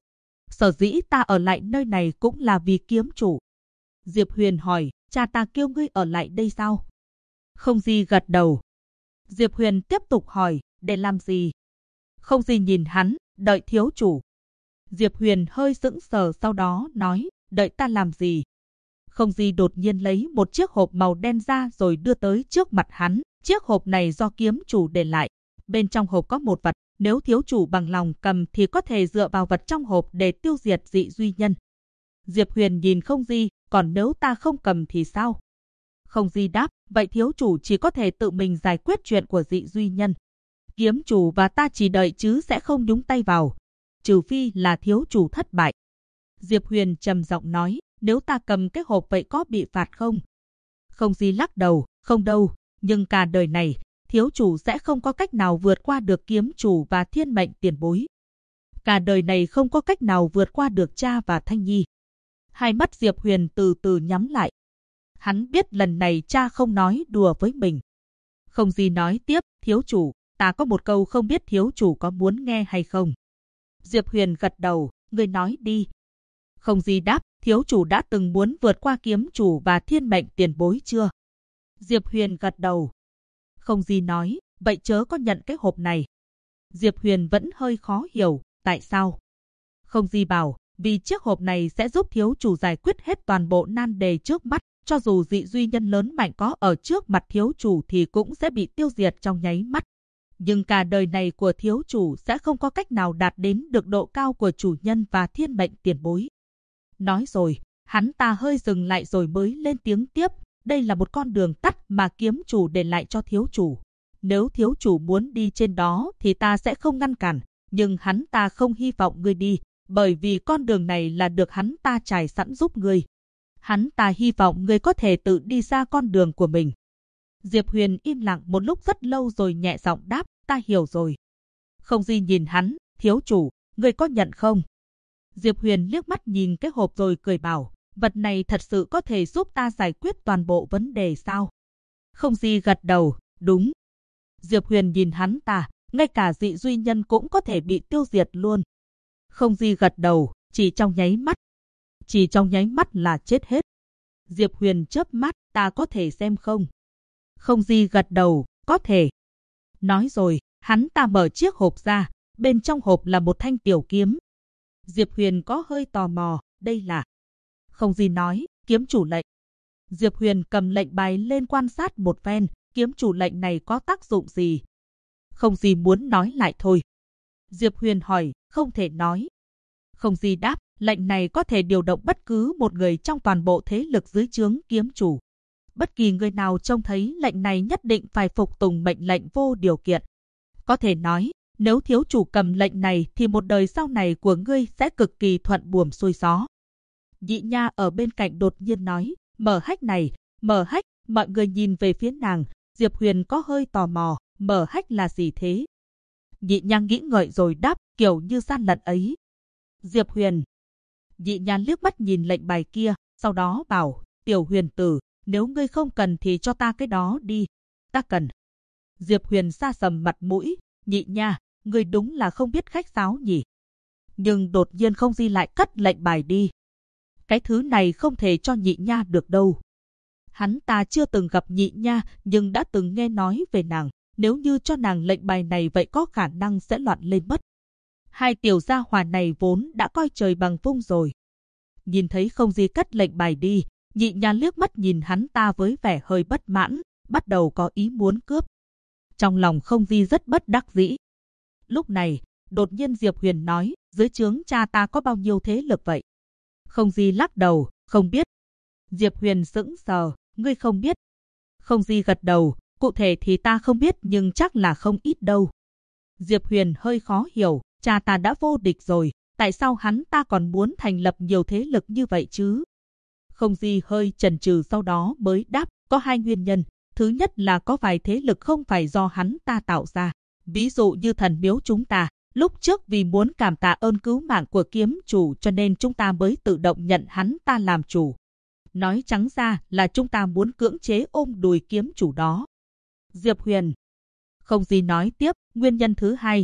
Speaker 1: Sở dĩ ta ở lại nơi này cũng là vì kiếm chủ. Diệp Huyền hỏi, cha ta kêu ngươi ở lại đây sao? Không Di gật đầu. Diệp Huyền tiếp tục hỏi, để làm gì? Không Di nhìn hắn, đợi thiếu chủ. Diệp Huyền hơi sững sờ sau đó nói, đợi ta làm gì? Không Di đột nhiên lấy một chiếc hộp màu đen ra rồi đưa tới trước mặt hắn. Chiếc hộp này do kiếm chủ để lại. Bên trong hộp có một vật, nếu thiếu chủ bằng lòng cầm thì có thể dựa vào vật trong hộp để tiêu diệt dị duy nhân. Diệp Huyền nhìn Không Di, còn nếu ta không cầm thì sao? Không Di đáp, vậy thiếu chủ chỉ có thể tự mình giải quyết chuyện của dị duy nhân. Kiếm chủ và ta chỉ đợi chứ sẽ không nhúng tay vào, trừ phi là thiếu chủ thất bại. Diệp Huyền trầm giọng nói, nếu ta cầm cái hộp vậy có bị phạt không? Không Di lắc đầu, không đâu, nhưng cả đời này, thiếu chủ sẽ không có cách nào vượt qua được kiếm chủ và thiên mệnh tiền bối. Cả đời này không có cách nào vượt qua được cha và Thanh Nhi. Hai mắt Diệp Huyền từ từ nhắm lại. Hắn biết lần này cha không nói đùa với mình. Không Di nói tiếp, thiếu chủ, ta có một câu không biết thiếu chủ có muốn nghe hay không? Diệp Huyền gật đầu, ngươi nói đi. Không Di đáp, thiếu chủ đã từng muốn vượt qua kiếm chủ và thiên mệnh tiền bối chưa? Diệp Huyền gật đầu. Không Di nói, vậy chớ có nhận cái hộp này. Diệp Huyền vẫn hơi khó hiểu, tại sao? Không Di bảo, vì chiếc hộp này sẽ giúp thiếu chủ giải quyết hết toàn bộ nan đề trước mắt. Cho dù dị duy nhân lớn mạnh có ở trước mặt thiếu chủ thì cũng sẽ bị tiêu diệt trong nháy mắt. Nhưng cả đời này của thiếu chủ sẽ không có cách nào đạt đến được độ cao của chủ nhân và thiên mệnh tiền bối. Nói rồi, hắn ta hơi dừng lại rồi mới lên tiếng tiếp. Đây là một con đường tắt mà kiếm chủ để lại cho thiếu chủ. Nếu thiếu chủ muốn đi trên đó thì ta sẽ không ngăn cản. Nhưng hắn ta không hy vọng ngươi đi, bởi vì con đường này là được hắn ta trải sẵn giúp ngươi. Hắn ta hy vọng ngươi có thể tự đi ra con đường của mình. Diệp Huyền im lặng một lúc rất lâu rồi nhẹ giọng đáp, ta hiểu rồi. Không Di nhìn hắn, thiếu chủ, ngươi có nhận không? Diệp Huyền liếc mắt nhìn cái hộp rồi cười bảo, vật này thật sự có thể giúp ta giải quyết toàn bộ vấn đề sao? Không Di gật đầu, đúng. Diệp Huyền nhìn hắn ta, ngay cả dị duy nhân cũng có thể bị tiêu diệt luôn. Không Di gật đầu, chỉ trong nháy mắt. Chỉ trong nháy mắt là chết hết. Diệp Huyền chớp mắt, ta có thể xem không? Không Di gật đầu, có thể. Nói rồi, hắn ta mở chiếc hộp ra, bên trong hộp là một thanh tiểu kiếm. Diệp Huyền có hơi tò mò, đây là... Không Di nói, kiếm chủ lệnh. Diệp Huyền cầm lệnh bài lên quan sát một phen, kiếm chủ lệnh này có tác dụng gì? Không Di muốn nói lại thôi. Diệp Huyền hỏi, không thể nói. Không Di đáp, lệnh này có thể điều động bất cứ một người trong toàn bộ thế lực dưới trướng kiếm chủ. Bất kỳ người nào trông thấy lệnh này nhất định phải phục tùng mệnh lệnh vô điều kiện. Có thể nói, nếu thiếu chủ cầm lệnh này thì một đời sau này của ngươi sẽ cực kỳ thuận buồm xuôi gió. Nhị Nha ở bên cạnh đột nhiên nói, Mở Hách này, Mở Hách, mọi người nhìn về phía nàng, Diệp Huyền có hơi tò mò, Mở Hách là gì thế? Nhị Nha nghĩ ngợi rồi đáp, kiểu như gian lận ấy. Diệp Huyền. Nhị Nha liếc mắt nhìn lệnh bài kia, sau đó bảo, Tiểu Huyền tử, nếu ngươi không cần thì cho ta cái đó đi. Ta cần. Diệp Huyền sa sầm mặt mũi, Nhị Nha, ngươi đúng là không biết khách sáo nhỉ. Nhưng đột nhiên Không Di lại cất lệnh bài đi. Cái thứ này không thể cho Nhị Nha được đâu. Hắn ta chưa từng gặp Nhị Nha nhưng đã từng nghe nói về nàng. Nếu như cho nàng lệnh bài này vậy có khả năng sẽ loạn lên mất. Hai tiểu gia hỏa này vốn đã coi trời bằng vung rồi. Nhìn thấy Không Di cất lệnh bài đi, Nhị Nha liếc mắt nhìn hắn ta với vẻ hơi bất mãn, bắt đầu có ý muốn cướp. Trong lòng Không Di rất bất đắc dĩ. Lúc này, đột nhiên Diệp Huyền nói, dưới trướng cha ta có bao nhiêu thế lực vậy? Không Di lắc đầu, không biết. Diệp Huyền sững sờ, ngươi không biết. Không Di gật đầu, cụ thể thì ta không biết nhưng chắc là không ít đâu. Diệp Huyền hơi khó hiểu, cha ta đã vô địch rồi, tại sao hắn ta còn muốn thành lập nhiều thế lực như vậy chứ? Không Di hơi chần chừ sau đó mới đáp, có hai nguyên nhân. Thứ nhất là có vài thế lực không phải do hắn ta tạo ra. Ví dụ như thần miếu chúng ta, lúc trước vì muốn cảm tạ ơn cứu mạng của kiếm chủ cho nên chúng ta mới tự động nhận hắn ta làm chủ. Nói trắng ra là chúng ta muốn cưỡng chế ôm đùi kiếm chủ đó. Diệp Huyền. Không Di nói tiếp, nguyên nhân thứ hai.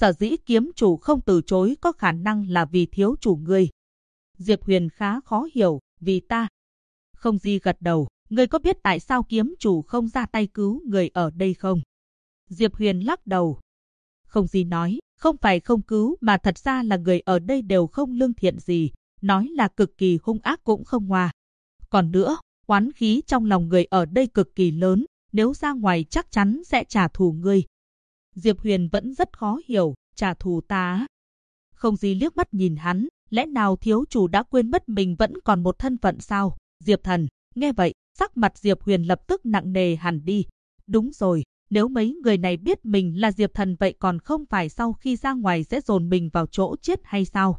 Speaker 1: sở dĩ kiếm chủ không từ chối có khả năng là vì thiếu chủ ngươi. Diệp Huyền khá khó hiểu, vì ta. Không Di gật đầu, ngươi có biết tại sao kiếm chủ không ra tay cứu người ở đây không? Diệp Huyền lắc đầu. Không Di nói, không phải không cứu mà thật ra là người ở đây đều không lương thiện gì, nói là cực kỳ hung ác cũng không ngoa. Còn nữa, oán khí trong lòng người ở đây cực kỳ lớn, nếu ra ngoài chắc chắn sẽ trả thù ngươi. Diệp Huyền vẫn rất khó hiểu, trả thù ta. Không Di liếc mắt nhìn hắn, lẽ nào thiếu chủ đã quên mất mình vẫn còn một thân phận sao? Diệp Thần, nghe vậy, sắc mặt Diệp Huyền lập tức nặng nề hẳn đi. Đúng rồi, nếu mấy người này biết mình là Diệp Thần vậy còn không phải sau khi ra ngoài sẽ dồn mình vào chỗ chết hay sao?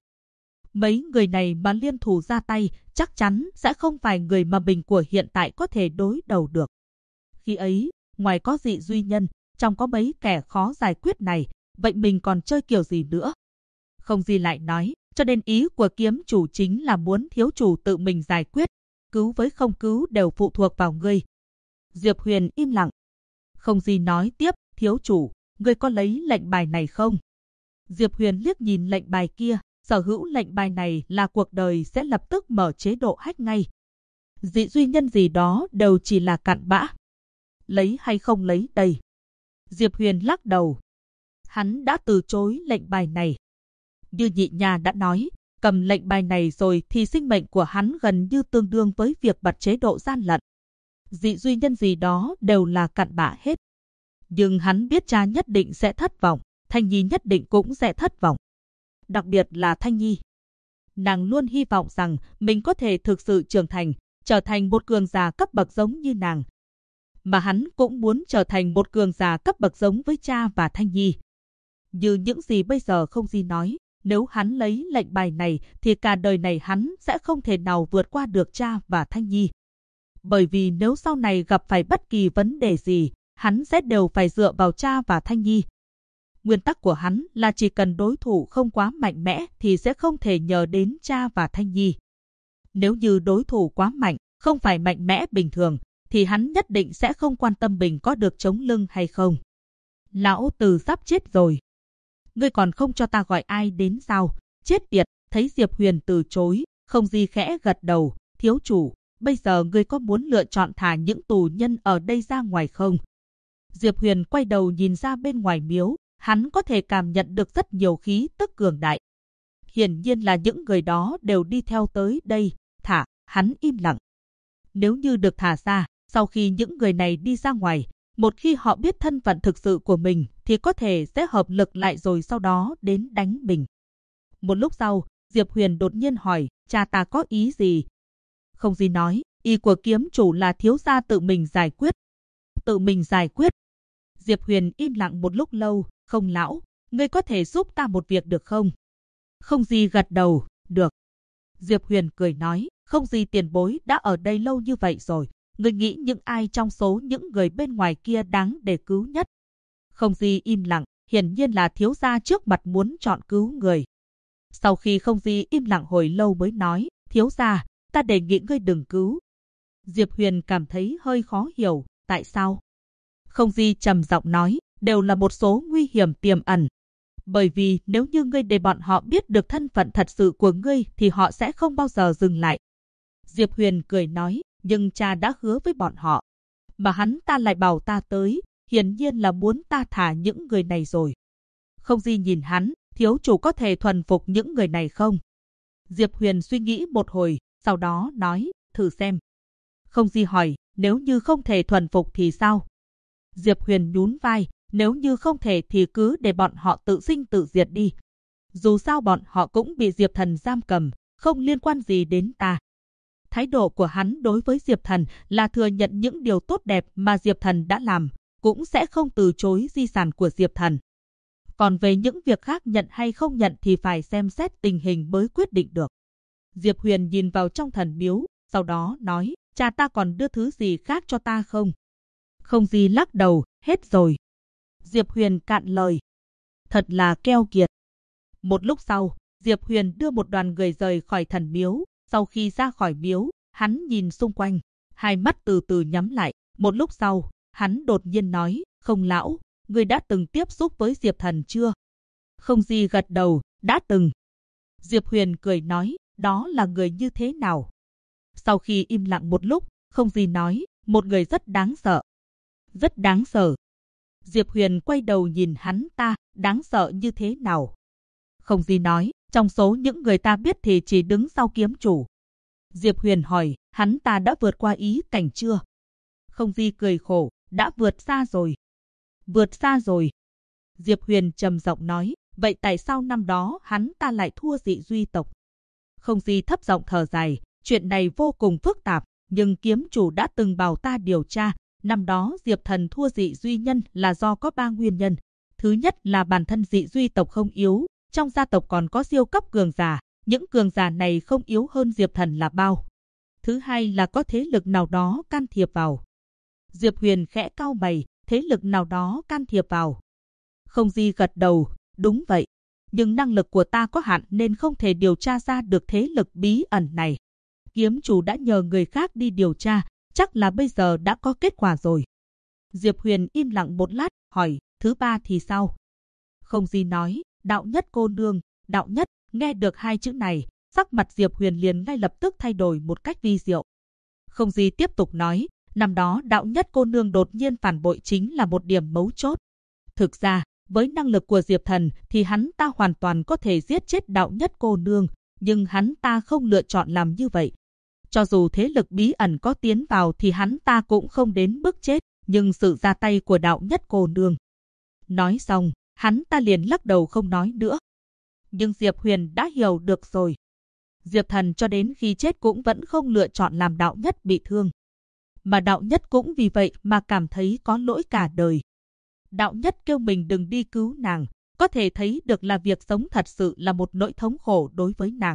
Speaker 1: Mấy người này mà liên thủ ra tay, chắc chắn sẽ không phải người mà mình của hiện tại có thể đối đầu được. Khi ấy, ngoài có Dị Duy Nhân, trong có mấy kẻ khó giải quyết này, vậy mình còn chơi kiểu gì nữa? Không Di lại nói, cho nên ý của kiếm chủ chính là muốn thiếu chủ tự mình giải quyết, cứu với không cứu đều phụ thuộc vào ngươi. Diệp Huyền im lặng. Không Di nói tiếp, thiếu chủ, ngươi có lấy lệnh bài này không? Diệp Huyền liếc nhìn lệnh bài kia, sở hữu lệnh bài này là cuộc đời sẽ lập tức mở chế độ hack ngay. Dị Duy Nhân gì đó đều chỉ là cặn bã. Lấy hay không lấy đây? Diệp Huyền lắc đầu. Hắn đã từ chối lệnh bài này. Như Nhị Nha đã nói, cầm lệnh bài này rồi thì sinh mệnh của hắn gần như tương đương với việc bật chế độ gian lận. Dị Duy Nhân gì đó đều là cặn bã hết. Nhưng hắn biết cha nhất định sẽ thất vọng, Thanh Nhi nhất định cũng sẽ thất vọng. Đặc biệt là Thanh Nhi. Nàng luôn hy vọng rằng mình có thể thực sự trưởng thành, trở thành một cường giả cấp bậc giống như nàng. Mà hắn cũng muốn trở thành một cường giả cấp bậc giống với cha và Thanh Nhi. Như những gì bây giờ Không Di nói, nếu hắn lấy lệnh bài này thì cả đời này hắn sẽ không thể nào vượt qua được cha và Thanh Nhi. Bởi vì nếu sau này gặp phải bất kỳ vấn đề gì, hắn sẽ đều phải dựa vào cha và Thanh Nhi. Nguyên tắc của hắn là chỉ cần đối thủ không quá mạnh mẽ thì sẽ không thể nhờ đến cha và Thanh Nhi. Nếu như đối thủ quá mạnh, không phải mạnh mẽ bình thường, thì hắn nhất định sẽ không quan tâm mình có được chống lưng hay không. Lão Từ sắp chết rồi. Ngươi còn không cho ta gọi ai đến sao? Chết tiệt, thấy Diệp Huyền từ chối, Không Di khẽ gật đầu, thiếu chủ, bây giờ ngươi có muốn lựa chọn thả những tù nhân ở đây ra ngoài không? Diệp Huyền quay đầu nhìn ra bên ngoài miếu, hắn có thể cảm nhận được rất nhiều khí tức cường đại. Hiển nhiên là những người đó đều đi theo tới đây, thả, hắn im lặng. Nếu như được thả ra, sau khi những người này đi ra ngoài, một khi họ biết thân phận thực sự của mình thì có thể sẽ hợp lực lại rồi sau đó đến đánh mình. Một lúc sau, Diệp Huyền đột nhiên hỏi, cha ta có ý gì? Không Di nói, ý của kiếm chủ là thiếu gia tự mình giải quyết. Tự mình giải quyết. Diệp Huyền im lặng một lúc lâu, không lão, ngươi có thể giúp ta một việc được không? Không Di gật đầu, được. Diệp Huyền cười nói, Không Di tiền bối đã ở đây lâu như vậy rồi, ngươi nghĩ những ai trong số những người bên ngoài kia đáng để cứu nhất? Không Di im lặng, hiển nhiên là thiếu gia trước mặt muốn chọn cứu người. Sau khi Không Di im lặng hồi lâu mới nói, thiếu gia, ta đề nghị ngươi đừng cứu. Diệp Huyền cảm thấy hơi khó hiểu, tại sao? Không Di trầm giọng nói, đều là một số nguy hiểm tiềm ẩn. Bởi vì nếu như ngươi để bọn họ biết được thân phận thật sự của ngươi thì họ sẽ không bao giờ dừng lại. Diệp Huyền cười nói, nhưng cha đã hứa với bọn họ. Mà hắn ta lại bảo ta tới, hiển nhiên là muốn ta thả những người này rồi. Không Di nhìn hắn, thiếu chủ có thể thuần phục những người này không? Diệp Huyền suy nghĩ một hồi, sau đó nói, thử xem. Không Di hỏi, nếu như không thể thuần phục thì sao? Diệp Huyền nhún vai, nếu như không thể thì cứ để bọn họ tự sinh tự diệt đi. Dù sao bọn họ cũng bị Diệp Thần giam cầm, không liên quan gì đến ta. Thái độ của hắn đối với Diệp Thần là thừa nhận những điều tốt đẹp mà Diệp Thần đã làm, cũng sẽ không từ chối di sản của Diệp Thần. Còn về những việc khác nhận hay không nhận thì phải xem xét tình hình mới quyết định được. Diệp Huyền nhìn vào trong thần miếu, sau đó nói, cha ta còn đưa thứ gì khác cho ta không? Không Di lắc đầu, hết rồi. Diệp Huyền cạn lời. Thật là keo kiệt. Một lúc sau, Diệp Huyền đưa một đoàn người rời khỏi thần miếu. Sau khi ra khỏi miếu, hắn nhìn xung quanh, hai mắt từ từ nhắm lại. Một lúc sau, hắn đột nhiên nói, Không lão, ngươi đã từng tiếp xúc với Diệp Thần chưa? Không Di gật đầu, đã từng. Diệp Huyền cười nói, đó là người như thế nào? Sau khi im lặng một lúc, Không Di nói, một người rất đáng sợ. Rất đáng sợ. Diệp Huyền quay đầu nhìn hắn ta, đáng sợ như thế nào? Không Di nói, trong số những người ta biết thì chỉ đứng sau kiếm chủ. Diệp Huyền hỏi, hắn ta đã vượt qua ý cảnh chưa? Không Di cười khổ, đã vượt xa rồi. Vượt xa rồi. Diệp Huyền trầm giọng nói, vậy tại sao năm đó hắn ta lại thua dị duy tộc? Không Di thấp giọng thở dài, chuyện này vô cùng phức tạp, nhưng kiếm chủ đã từng bảo ta điều tra. Năm đó Diệp Thần thua dị duy nhân là do có 3 nguyên nhân. Thứ nhất là bản thân dị duy tộc không yếu, trong gia tộc còn có siêu cấp cường giả, những cường giả này không yếu hơn Diệp Thần là bao. Thứ hai là có thế lực nào đó can thiệp vào. Diệp Huyền khẽ cau mày, thế lực nào đó can thiệp vào. Không Di gật đầu, đúng vậy. Nhưng năng lực của ta có hạn nên không thể điều tra ra được thế lực bí ẩn này. Kiếm chủ đã nhờ người khác đi điều tra, chắc là bây giờ đã có kết quả rồi. Diệp Huyền im lặng một lát, hỏi, thứ ba thì sao? Không Di nói, đạo nhất cô nương, đạo nhất, nghe được 2 chữ này, sắc mặt Diệp Huyền liền ngay lập tức thay đổi một cách vi diệu. Không Di tiếp tục nói, năm đó đạo nhất cô nương đột nhiên phản bội chính là một điểm mấu chốt. Thực ra, với năng lực của Diệp Thần thì hắn ta hoàn toàn có thể giết chết đạo nhất cô nương, nhưng hắn ta không lựa chọn làm như vậy. Cho dù thế lực bí ẩn có tiến vào thì hắn ta cũng không đến bước chết, nhưng sự ra tay của đạo nhất cô nương. Nói xong, hắn ta liền lắc đầu không nói nữa. Nhưng Diệp Huyền đã hiểu được rồi. Diệp Thần cho đến khi chết cũng vẫn không lựa chọn làm đạo nhất bị thương. Mà đạo nhất cũng vì vậy mà cảm thấy có lỗi cả đời. Đạo nhất kêu mình đừng đi cứu nàng, có thể thấy được là việc sống thật sự là một nỗi thống khổ đối với nàng.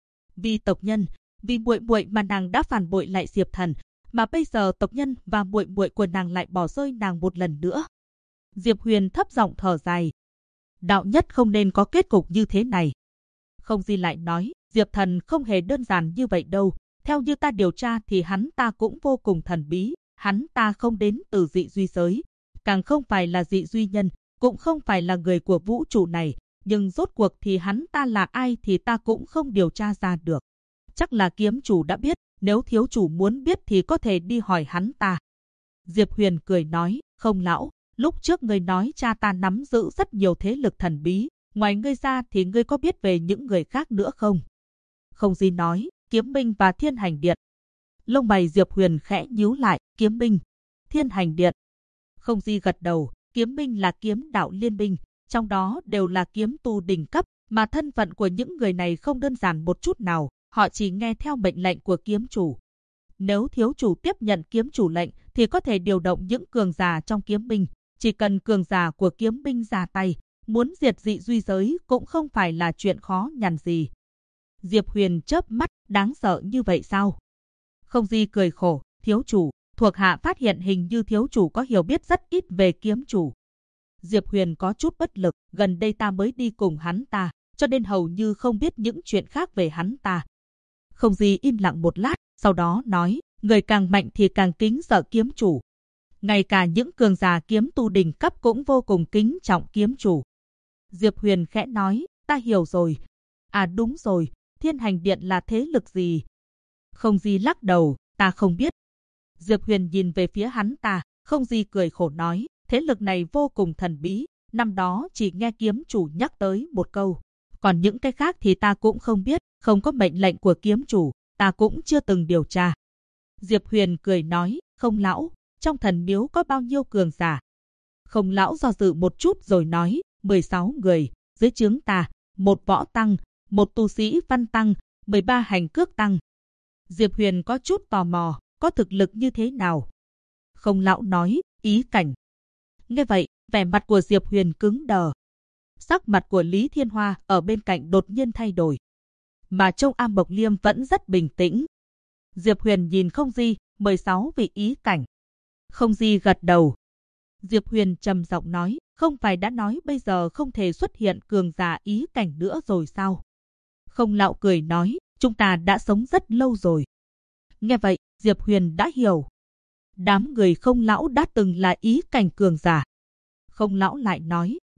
Speaker 1: Vì tộc nhân, vì muội muội mà nàng đã phản bội lại Diệp Thần, mà bây giờ tộc nhân và muội muội của nàng lại bỏ rơi nàng một lần nữa. Diệp Huyền thấp giọng thở dài. Đạo nhất không nên có kết cục như thế này. Không Di lại nói, Diệp Thần không hề đơn giản như vậy đâu. Theo như ta điều tra thì hắn ta cũng vô cùng thần bí. Hắn ta không đến từ dị duy giới, càng không phải là dị duy nhân, cũng không phải là người của vũ trụ này. Nhưng rốt cuộc thì hắn ta là ai thì ta cũng không điều tra ra được. Chắc là kiếm chủ đã biết, nếu thiếu chủ muốn biết thì có thể đi hỏi hắn ta. Diệp Huyền cười nói, không lão, lúc trước ngươi nói cha ta nắm giữ rất nhiều thế lực thần bí, ngoài ngươi ra thì ngươi có biết về những người khác nữa không? Không Di nói, Kiếm Minh và Thiên Hành Điện. Lông mày Diệp Huyền khẽ nhíu lại, Kiếm Minh, Thiên Hành Điện. Không Di gật đầu, Kiếm Minh là kiếm đạo liên minh, trong đó đều là kiếm tu đỉnh cấp, mà thân phận của những người này không đơn giản một chút nào, họ chỉ nghe theo mệnh lệnh của kiếm chủ. Nếu thiếu chủ tiếp nhận kiếm chủ lệnh thì có thể điều động những cường giả trong kiếm binh, chỉ cần cường giả của kiếm binh ra tay, muốn diệt dị duy giới cũng không phải là chuyện khó nhằn gì. Diệp Huyền chớp mắt, đáng sợ như vậy sao? Không Di cười khổ, thiếu chủ, thuộc hạ phát hiện hình như thiếu chủ có hiểu biết rất ít về kiếm chủ. Diệp Huyền có chút bất lực, gần đây ta mới đi cùng hắn ta, cho nên hầu như không biết những chuyện khác về hắn ta. Không Di im lặng một lát, sau đó nói, người càng mạnh thì càng kính sợ kiếm chủ. Ngay cả những cường giả kiếm tu đỉnh cấp cũng vô cùng kính trọng kiếm chủ. Diệp Huyền khẽ nói, ta hiểu rồi. À đúng rồi, Thiên Hành Điện là thế lực gì? Không Di lắc đầu, ta không biết. Diệp Huyền nhìn về phía hắn ta, Không Di cười khổ nói, thế lực này vô cùng thần bí, năm đó chỉ nghe kiếm chủ nhắc tới một câu. Còn những cái khác thì ta cũng không biết, không có mệnh lệnh của kiếm chủ, ta cũng chưa từng điều tra. Diệp Huyền cười nói, Không lão, trong thần miếu có bao nhiêu cường giả? Không lão do dự một chút rồi nói, 16 người, dưới trướng ta, 1 võ tăng, 1 tu sĩ văn tăng, 13 hành cước tăng. Diệp Huyền có chút tò mò, có thực lực như thế nào? Không lão nói, ý cảnh. Nghe vậy, vẻ mặt của Diệp Huyền cứng đờ. Sắc mặt của Lý Thiên Hoa ở bên cạnh đột nhiên thay đổi. Mà Châu Am Mộc Liêm vẫn rất bình tĩnh. Diệp Huyền nhìn Không Di, 16 vị ý cảnh. Không Di gật đầu. Diệp Huyền trầm giọng nói, không phải đã nói bây giờ không thể xuất hiện cường giả ý cảnh nữa rồi sao? Không lão cười nói, chúng ta đã sống rất lâu rồi. Nghe vậy, Diệp Huyền đã hiểu. Đám người Không lão đã từng là ý cảnh cường giả. Không lão lại nói,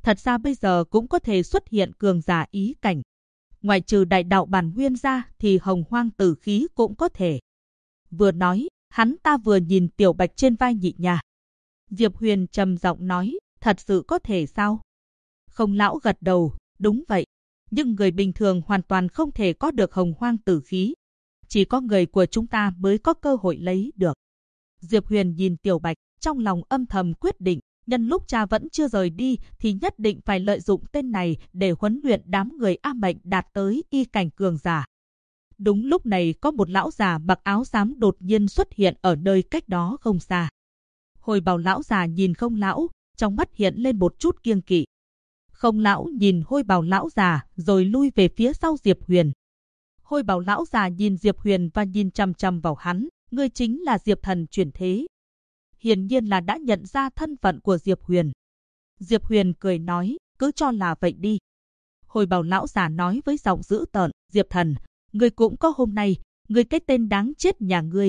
Speaker 1: Thật ra bây giờ cũng có thể xuất hiện cường giả ý cảnh. Ngoài trừ đại đạo bản nguyên ra thì hồng hoang tử khí cũng có thể. Vừa nói, hắn ta vừa nhìn Tiểu Bạch trên vai Nhị Nha. Diệp Huyền trầm giọng nói, thật sự có thể sao? Không lão gật đầu, đúng vậy. Nhưng người bình thường hoàn toàn không thể có được hồng hoang tử khí. Chỉ có người của chúng ta mới có cơ hội lấy được. Diệp Huyền nhìn Tiểu Bạch, trong lòng âm thầm quyết định, nhân lúc cha vẫn chưa rời đi thì nhất định phải lợi dụng tên này để huấn luyện đám người A Mệnh đạt tới y cảnh cường giả. Đúng lúc này có một lão già mặc áo xám đột nhiên xuất hiện ở nơi cách đó không xa. Hồi Bảo lão già nhìn Không lão, trong mắt hiện lên một chút kiêng kỵ. Không lão nhìn Hôi Bảo lão già rồi lui về phía sau Diệp Huyền. Hôi Bảo lão già nhìn Diệp Huyền và nhìn chằm chằm vào hắn, ngươi chính là Diệp Thần chuyển thế. Hiển nhiên là đã nhận ra thân phận của Diệp Huyền. Diệp Huyền cười nói, cứ cho là vậy đi. Hồi Bảo lão già nói với giọng dữ tợn, Diệp Thần, ngươi cũng có hôm nay, ngươi cái tên đáng chết nhà ngươi.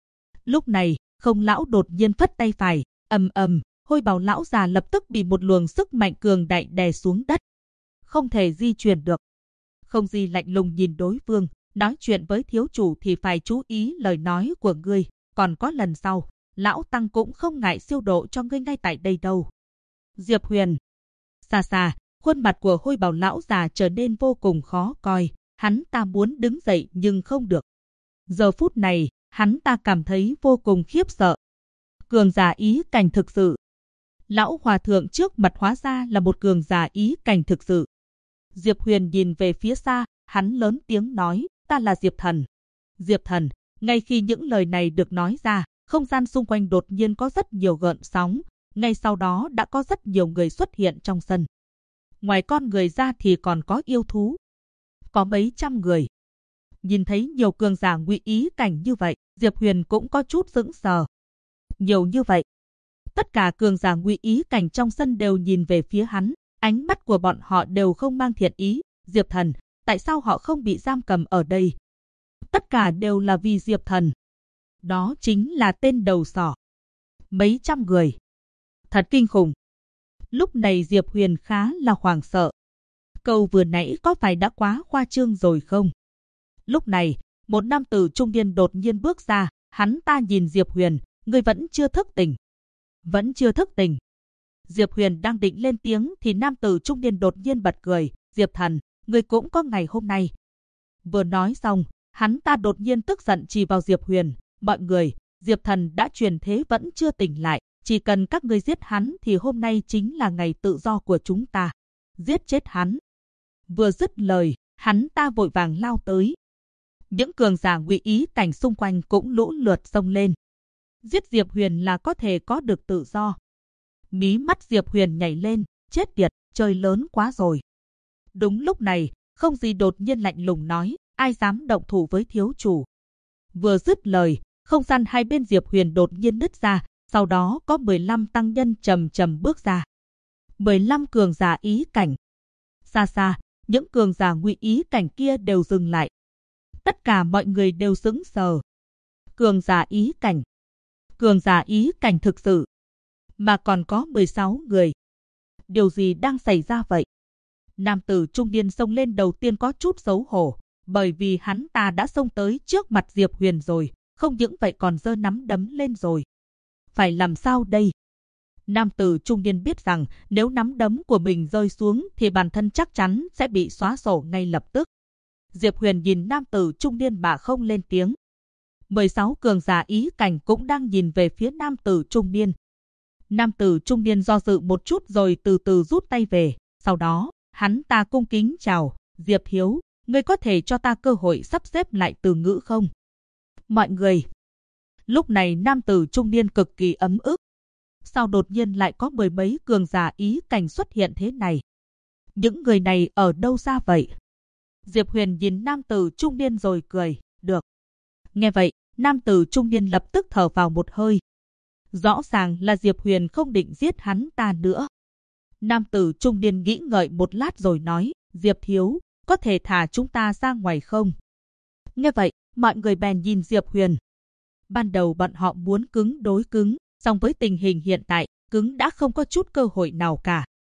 Speaker 1: Lúc này, Không lão đột nhiên phất tay phải, ầm ầm, Hôi Bảo lão già lập tức bị một luồng sức mạnh cường đại đè xuống đất. Không thể di chuyển được. Không Di lạnh lùng nhìn đối phương, nói chuyện với thiếu chủ thì phải chú ý lời nói của ngươi, còn có lần sau, lão tăng cũng không ngại siêu độ cho ngươi ngay tại đây đâu. Diệp Huyền. Xa xa, khuôn mặt của Hôi Bảo lão già trở nên vô cùng khó coi, hắn ta muốn đứng dậy nhưng không được. Giờ phút này, hắn ta cảm thấy vô cùng khiếp sợ. Cường giả ý cảnh thực sự. Lão hòa thượng trước mặt hóa ra là một cường giả ý cảnh thực sự. Diệp Huyền nhìn về phía xa, hắn lớn tiếng nói, ta là Diệp Thần. Diệp Thần, ngay khi những lời này được nói ra, không gian xung quanh đột nhiên có rất nhiều gợn sóng, ngay sau đó đã có rất nhiều người xuất hiện trong sân. Ngoài con người ra thì còn có yêu thú. Có mấy trăm người. Nhìn thấy nhiều cường giả ngụy ý cảnh như vậy, Diệp Huyền cũng có chút sững sờ. Nhiều như vậy. Tất cả cường giả ngụy ý cảnh trong sân đều nhìn về phía hắn, ánh mắt của bọn họ đều không mang thiện ý. Diệp Thần, tại sao họ không bị giam cầm ở đây? Tất cả đều là vì Diệp Thần. Đó chính là tên đầu sỏ. Mấy trăm người. Thật kinh khủng. Lúc này Diệp Huyền khá là hoảng sợ. Câu vừa nãy có phải đã quá khoa trương rồi không? Lúc này, một nam tử trung niên đột nhiên bước ra, hắn ta nhìn Diệp Huyền, ngươi vẫn chưa thức tỉnh. Vẫn chưa thức tỉnh. Diệp Huyền đang định lên tiếng thì nam tử trung niên đột nhiên bật cười, Diệp Thần, ngươi cũng có ngày hôm nay. Vừa nói xong, hắn ta đột nhiên tức giận chỉ vào Diệp Huyền, mọi người, Diệp Thần đã truyền thế vẫn chưa tỉnh lại, chỉ cần các ngươi giết hắn thì hôm nay chính là ngày tự do của chúng ta. Giết chết hắn. Vừa dứt lời, hắn ta vội vàng lao tới. Những cường giả ngụy ý cảnh xung quanh cũng lũ lượt xông lên. Giết Diệp Huyền là có thể có được tự do. Mí mắt Diệp Huyền nhảy lên, chết tiệt, trời lớn quá rồi. Đúng lúc này, Không Di đột nhiên lạnh lùng nói, ai dám động thủ với thiếu chủ. Vừa dứt lời, không gian hai bên Diệp Huyền đột nhiên nứt ra, sau đó có 15 tăng nhân chầm chầm bước ra. 15 cường giả ý cảnh. Xa xa, những cường giả ngụy ý cảnh kia đều dừng lại. Tất cả mọi người đều sững sờ. Cường giả ý cảnh. Cường giả ý cảnh thực sự. Mà còn có 16 người. Điều gì đang xảy ra vậy? Nam tử trung niên xông lên đầu tiên có chút xấu hổ, bởi vì hắn ta đã xông tới trước mặt Diệp Huyền rồi, không những vậy còn giơ nắm đấm lên rồi. Phải làm sao đây? Nam tử trung niên biết rằng nếu nắm đấm của mình rơi xuống thì bản thân chắc chắn sẽ bị xóa sổ ngay lập tức. Diệp Huyền nhìn nam tử trung niên mà không lên tiếng. 16 cường giả ý cảnh cũng đang nhìn về phía nam tử trung niên. Nam tử trung niên do dự một chút rồi từ từ rút tay về. Sau đó, hắn ta cung kính chào, Diệp Thiếu, ngươi có thể cho ta cơ hội sắp xếp lại từ ngữ không? Mọi người. Lúc này nam tử trung niên cực kỳ ấm ức. Sao đột nhiên lại có mười mấy cường giả ý cảnh xuất hiện thế này? Những người này ở đâu ra vậy? Diệp Huyền nhìn nam tử trung niên rồi cười, được. Nghe vậy, nam tử trung niên lập tức thở vào một hơi. Rõ ràng là Diệp Huyền không định giết hắn ta nữa. Nam tử trung niên nghĩ ngợi một lát rồi nói, Diệp Thiếu, có thể thả chúng ta ra ngoài không? Nghe vậy, mọi người bèn nhìn Diệp Huyền. Ban đầu bọn họ muốn cứng đối cứng, song với tình hình hiện tại, cứng đã không có chút cơ hội nào cả.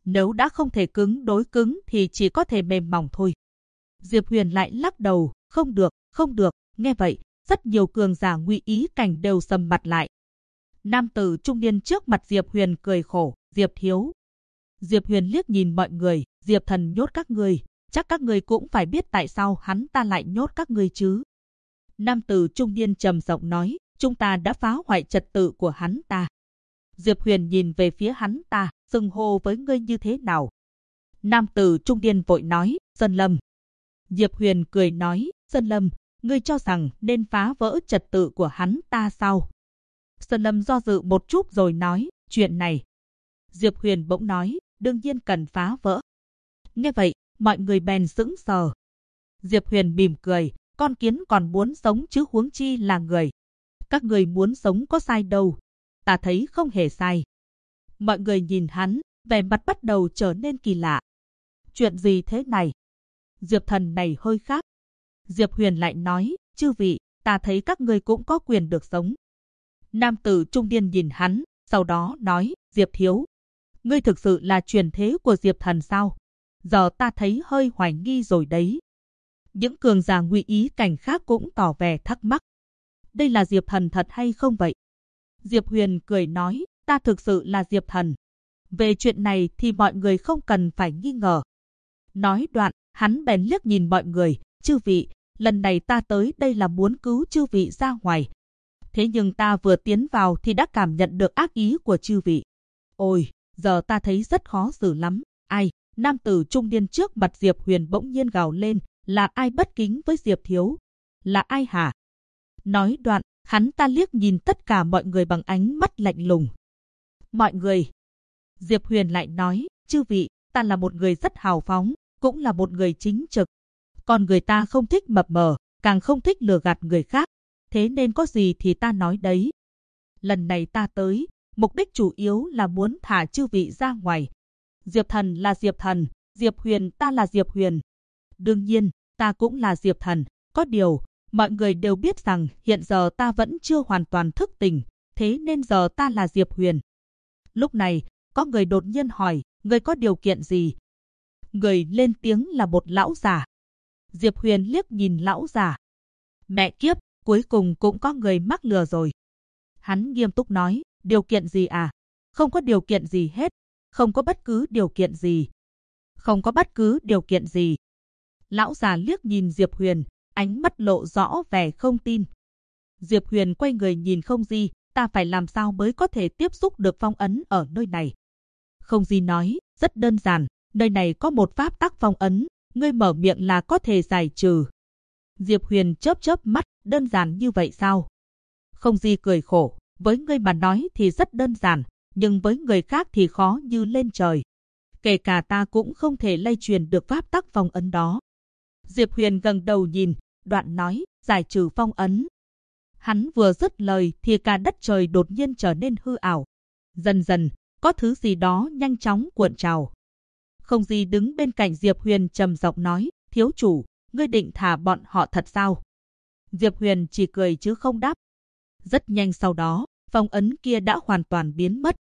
Speaker 1: Nếu đã không thể cứng đối cứng thì chỉ có thể mềm mỏng thôi. Diệp Huyền lại lắc đầu, không được, không được. Nghe vậy, rất nhiều cường giả Ngụy Ý cảnh đều sầm mặt lại. Nam tử trung niên trước mặt Diệp Huyền cười khổ, Diệp thiếu. Diệp Huyền liếc nhìn mọi người, Diệp thần nhốt các ngươi, chắc các ngươi cũng phải biết tại sao hắn ta lại nhốt các ngươi chứ. Nam tử trung niên trầm giọng nói, chúng ta đã phá hoại trật tự của hắn ta. Diệp Huyền nhìn về phía hắn ta, xưng hô với ngươi như thế nào? Nam tử trung niên vội nói, Sơn Lâm. Diệp Huyền cười nói, Sơn Lâm, ngươi cho rằng nên phá vỡ trật tự của hắn ta sao? Sơn Lâm do dự một chút rồi nói, chuyện này. Diệp Huyền bỗng nói, đương nhiên cần phá vỡ. Nghe vậy, mọi người bèn sững sờ. Diệp Huyền mỉm cười, con kiến còn muốn sống chứ huống chi là người. Các người muốn sống có sai đâu. Ta thấy không hề sai. Mọi người nhìn hắn, vẻ mặt bắt đầu trở nên kỳ lạ. Chuyện gì thế này? Diệp thần này hơi khác. Diệp Huyền lại nói, chư vị, ta thấy các người cũng có quyền được sống. Nam tử trung niên nhìn hắn, sau đó nói, Diệp thiếu. Ngươi thực sự là truyền thế của Diệp thần sao? Giờ ta thấy hơi hoài nghi rồi đấy. Những cường giả Ngụy Ý cảnh khác cũng tỏ vẻ thắc mắc. Đây là Diệp thần thật hay không vậy? Diệp Huyền cười nói, ta thực sự là Diệp thần. Về chuyện này thì mọi người không cần phải nghi ngờ. Nói đoạn, hắn bèn liếc nhìn mọi người, chư vị, lần này ta tới đây là muốn cứu chư vị ra ngoài. Thế nhưng ta vừa tiến vào thì đã cảm nhận được ác ý của chư vị. Ôi, giờ ta thấy rất khó xử lắm. Ai? Nam tử trung niên trước mặt Diệp Huyền bỗng nhiên gào lên, là ai bất kính với Diệp thiếu? Là ai hả? Nói đoạn, hắn ta liếc nhìn tất cả mọi người bằng ánh mắt lạnh lùng. Mọi người. Diệp Huyền lại nói, chư vị, ta là một người rất hào phóng, cũng là một người chính trực. Còn người ta không thích mập mờ, càng không thích lừa gạt người khác. Thế nên có gì thì ta nói đấy. Lần này ta tới, mục đích chủ yếu là muốn thả chư vị ra ngoài. Diệp thần là Diệp thần, Diệp Huyền ta là Diệp Huyền. Đương nhiên, ta cũng là Diệp thần. Có điều, mọi người đều biết rằng hiện giờ ta vẫn chưa hoàn toàn thức tỉnh, thế nên giờ ta là Diệp Huyền. Lúc này, có người đột nhiên hỏi, người có điều kiện gì? Người lên tiếng là một lão già. Diệp Huyền liếc nhìn lão già. Mẹ kiếp, cuối cùng cũng có người mắc lừa rồi. Hắn nghiêm túc nói, điều kiện gì à? Không có điều kiện gì hết. Không có bất cứ điều kiện gì. Không có bất cứ điều kiện gì. Lão già liếc nhìn Diệp Huyền, ánh mắt lộ rõ vẻ không tin. Diệp Huyền quay người nhìn Không Di, ta phải làm sao mới có thể tiếp xúc được phong ấn ở nơi này? Không Di nói, rất đơn giản, nơi này có một pháp tắc phong ấn, ngươi mở miệng là có thể giải trừ. Diệp Huyền chớp mắt, đơn giản như vậy sao? Không Di cười khổ, với ngươi mà nói thì rất đơn giản, nhưng với người khác thì khó như lên trời. Kể cả ta cũng không thể lay truyền được pháp tắc phong ấn đó. Diệp Huyền gật đầu nhìn, đoạn nói, giải trừ phong ấn. Hắn vừa dứt lời thì cả đất trời đột nhiên trở nên hư ảo. Dần dần, có thứ gì đó nhanh chóng cuộn trào. Không Di đứng bên cạnh Diệp Huyền trầm giọng nói, thiếu chủ, ngươi định thả bọn họ thật sao? Diệp Huyền chỉ cười chứ không đáp. Rất nhanh sau đó, phong ấn kia đã hoàn toàn biến mất.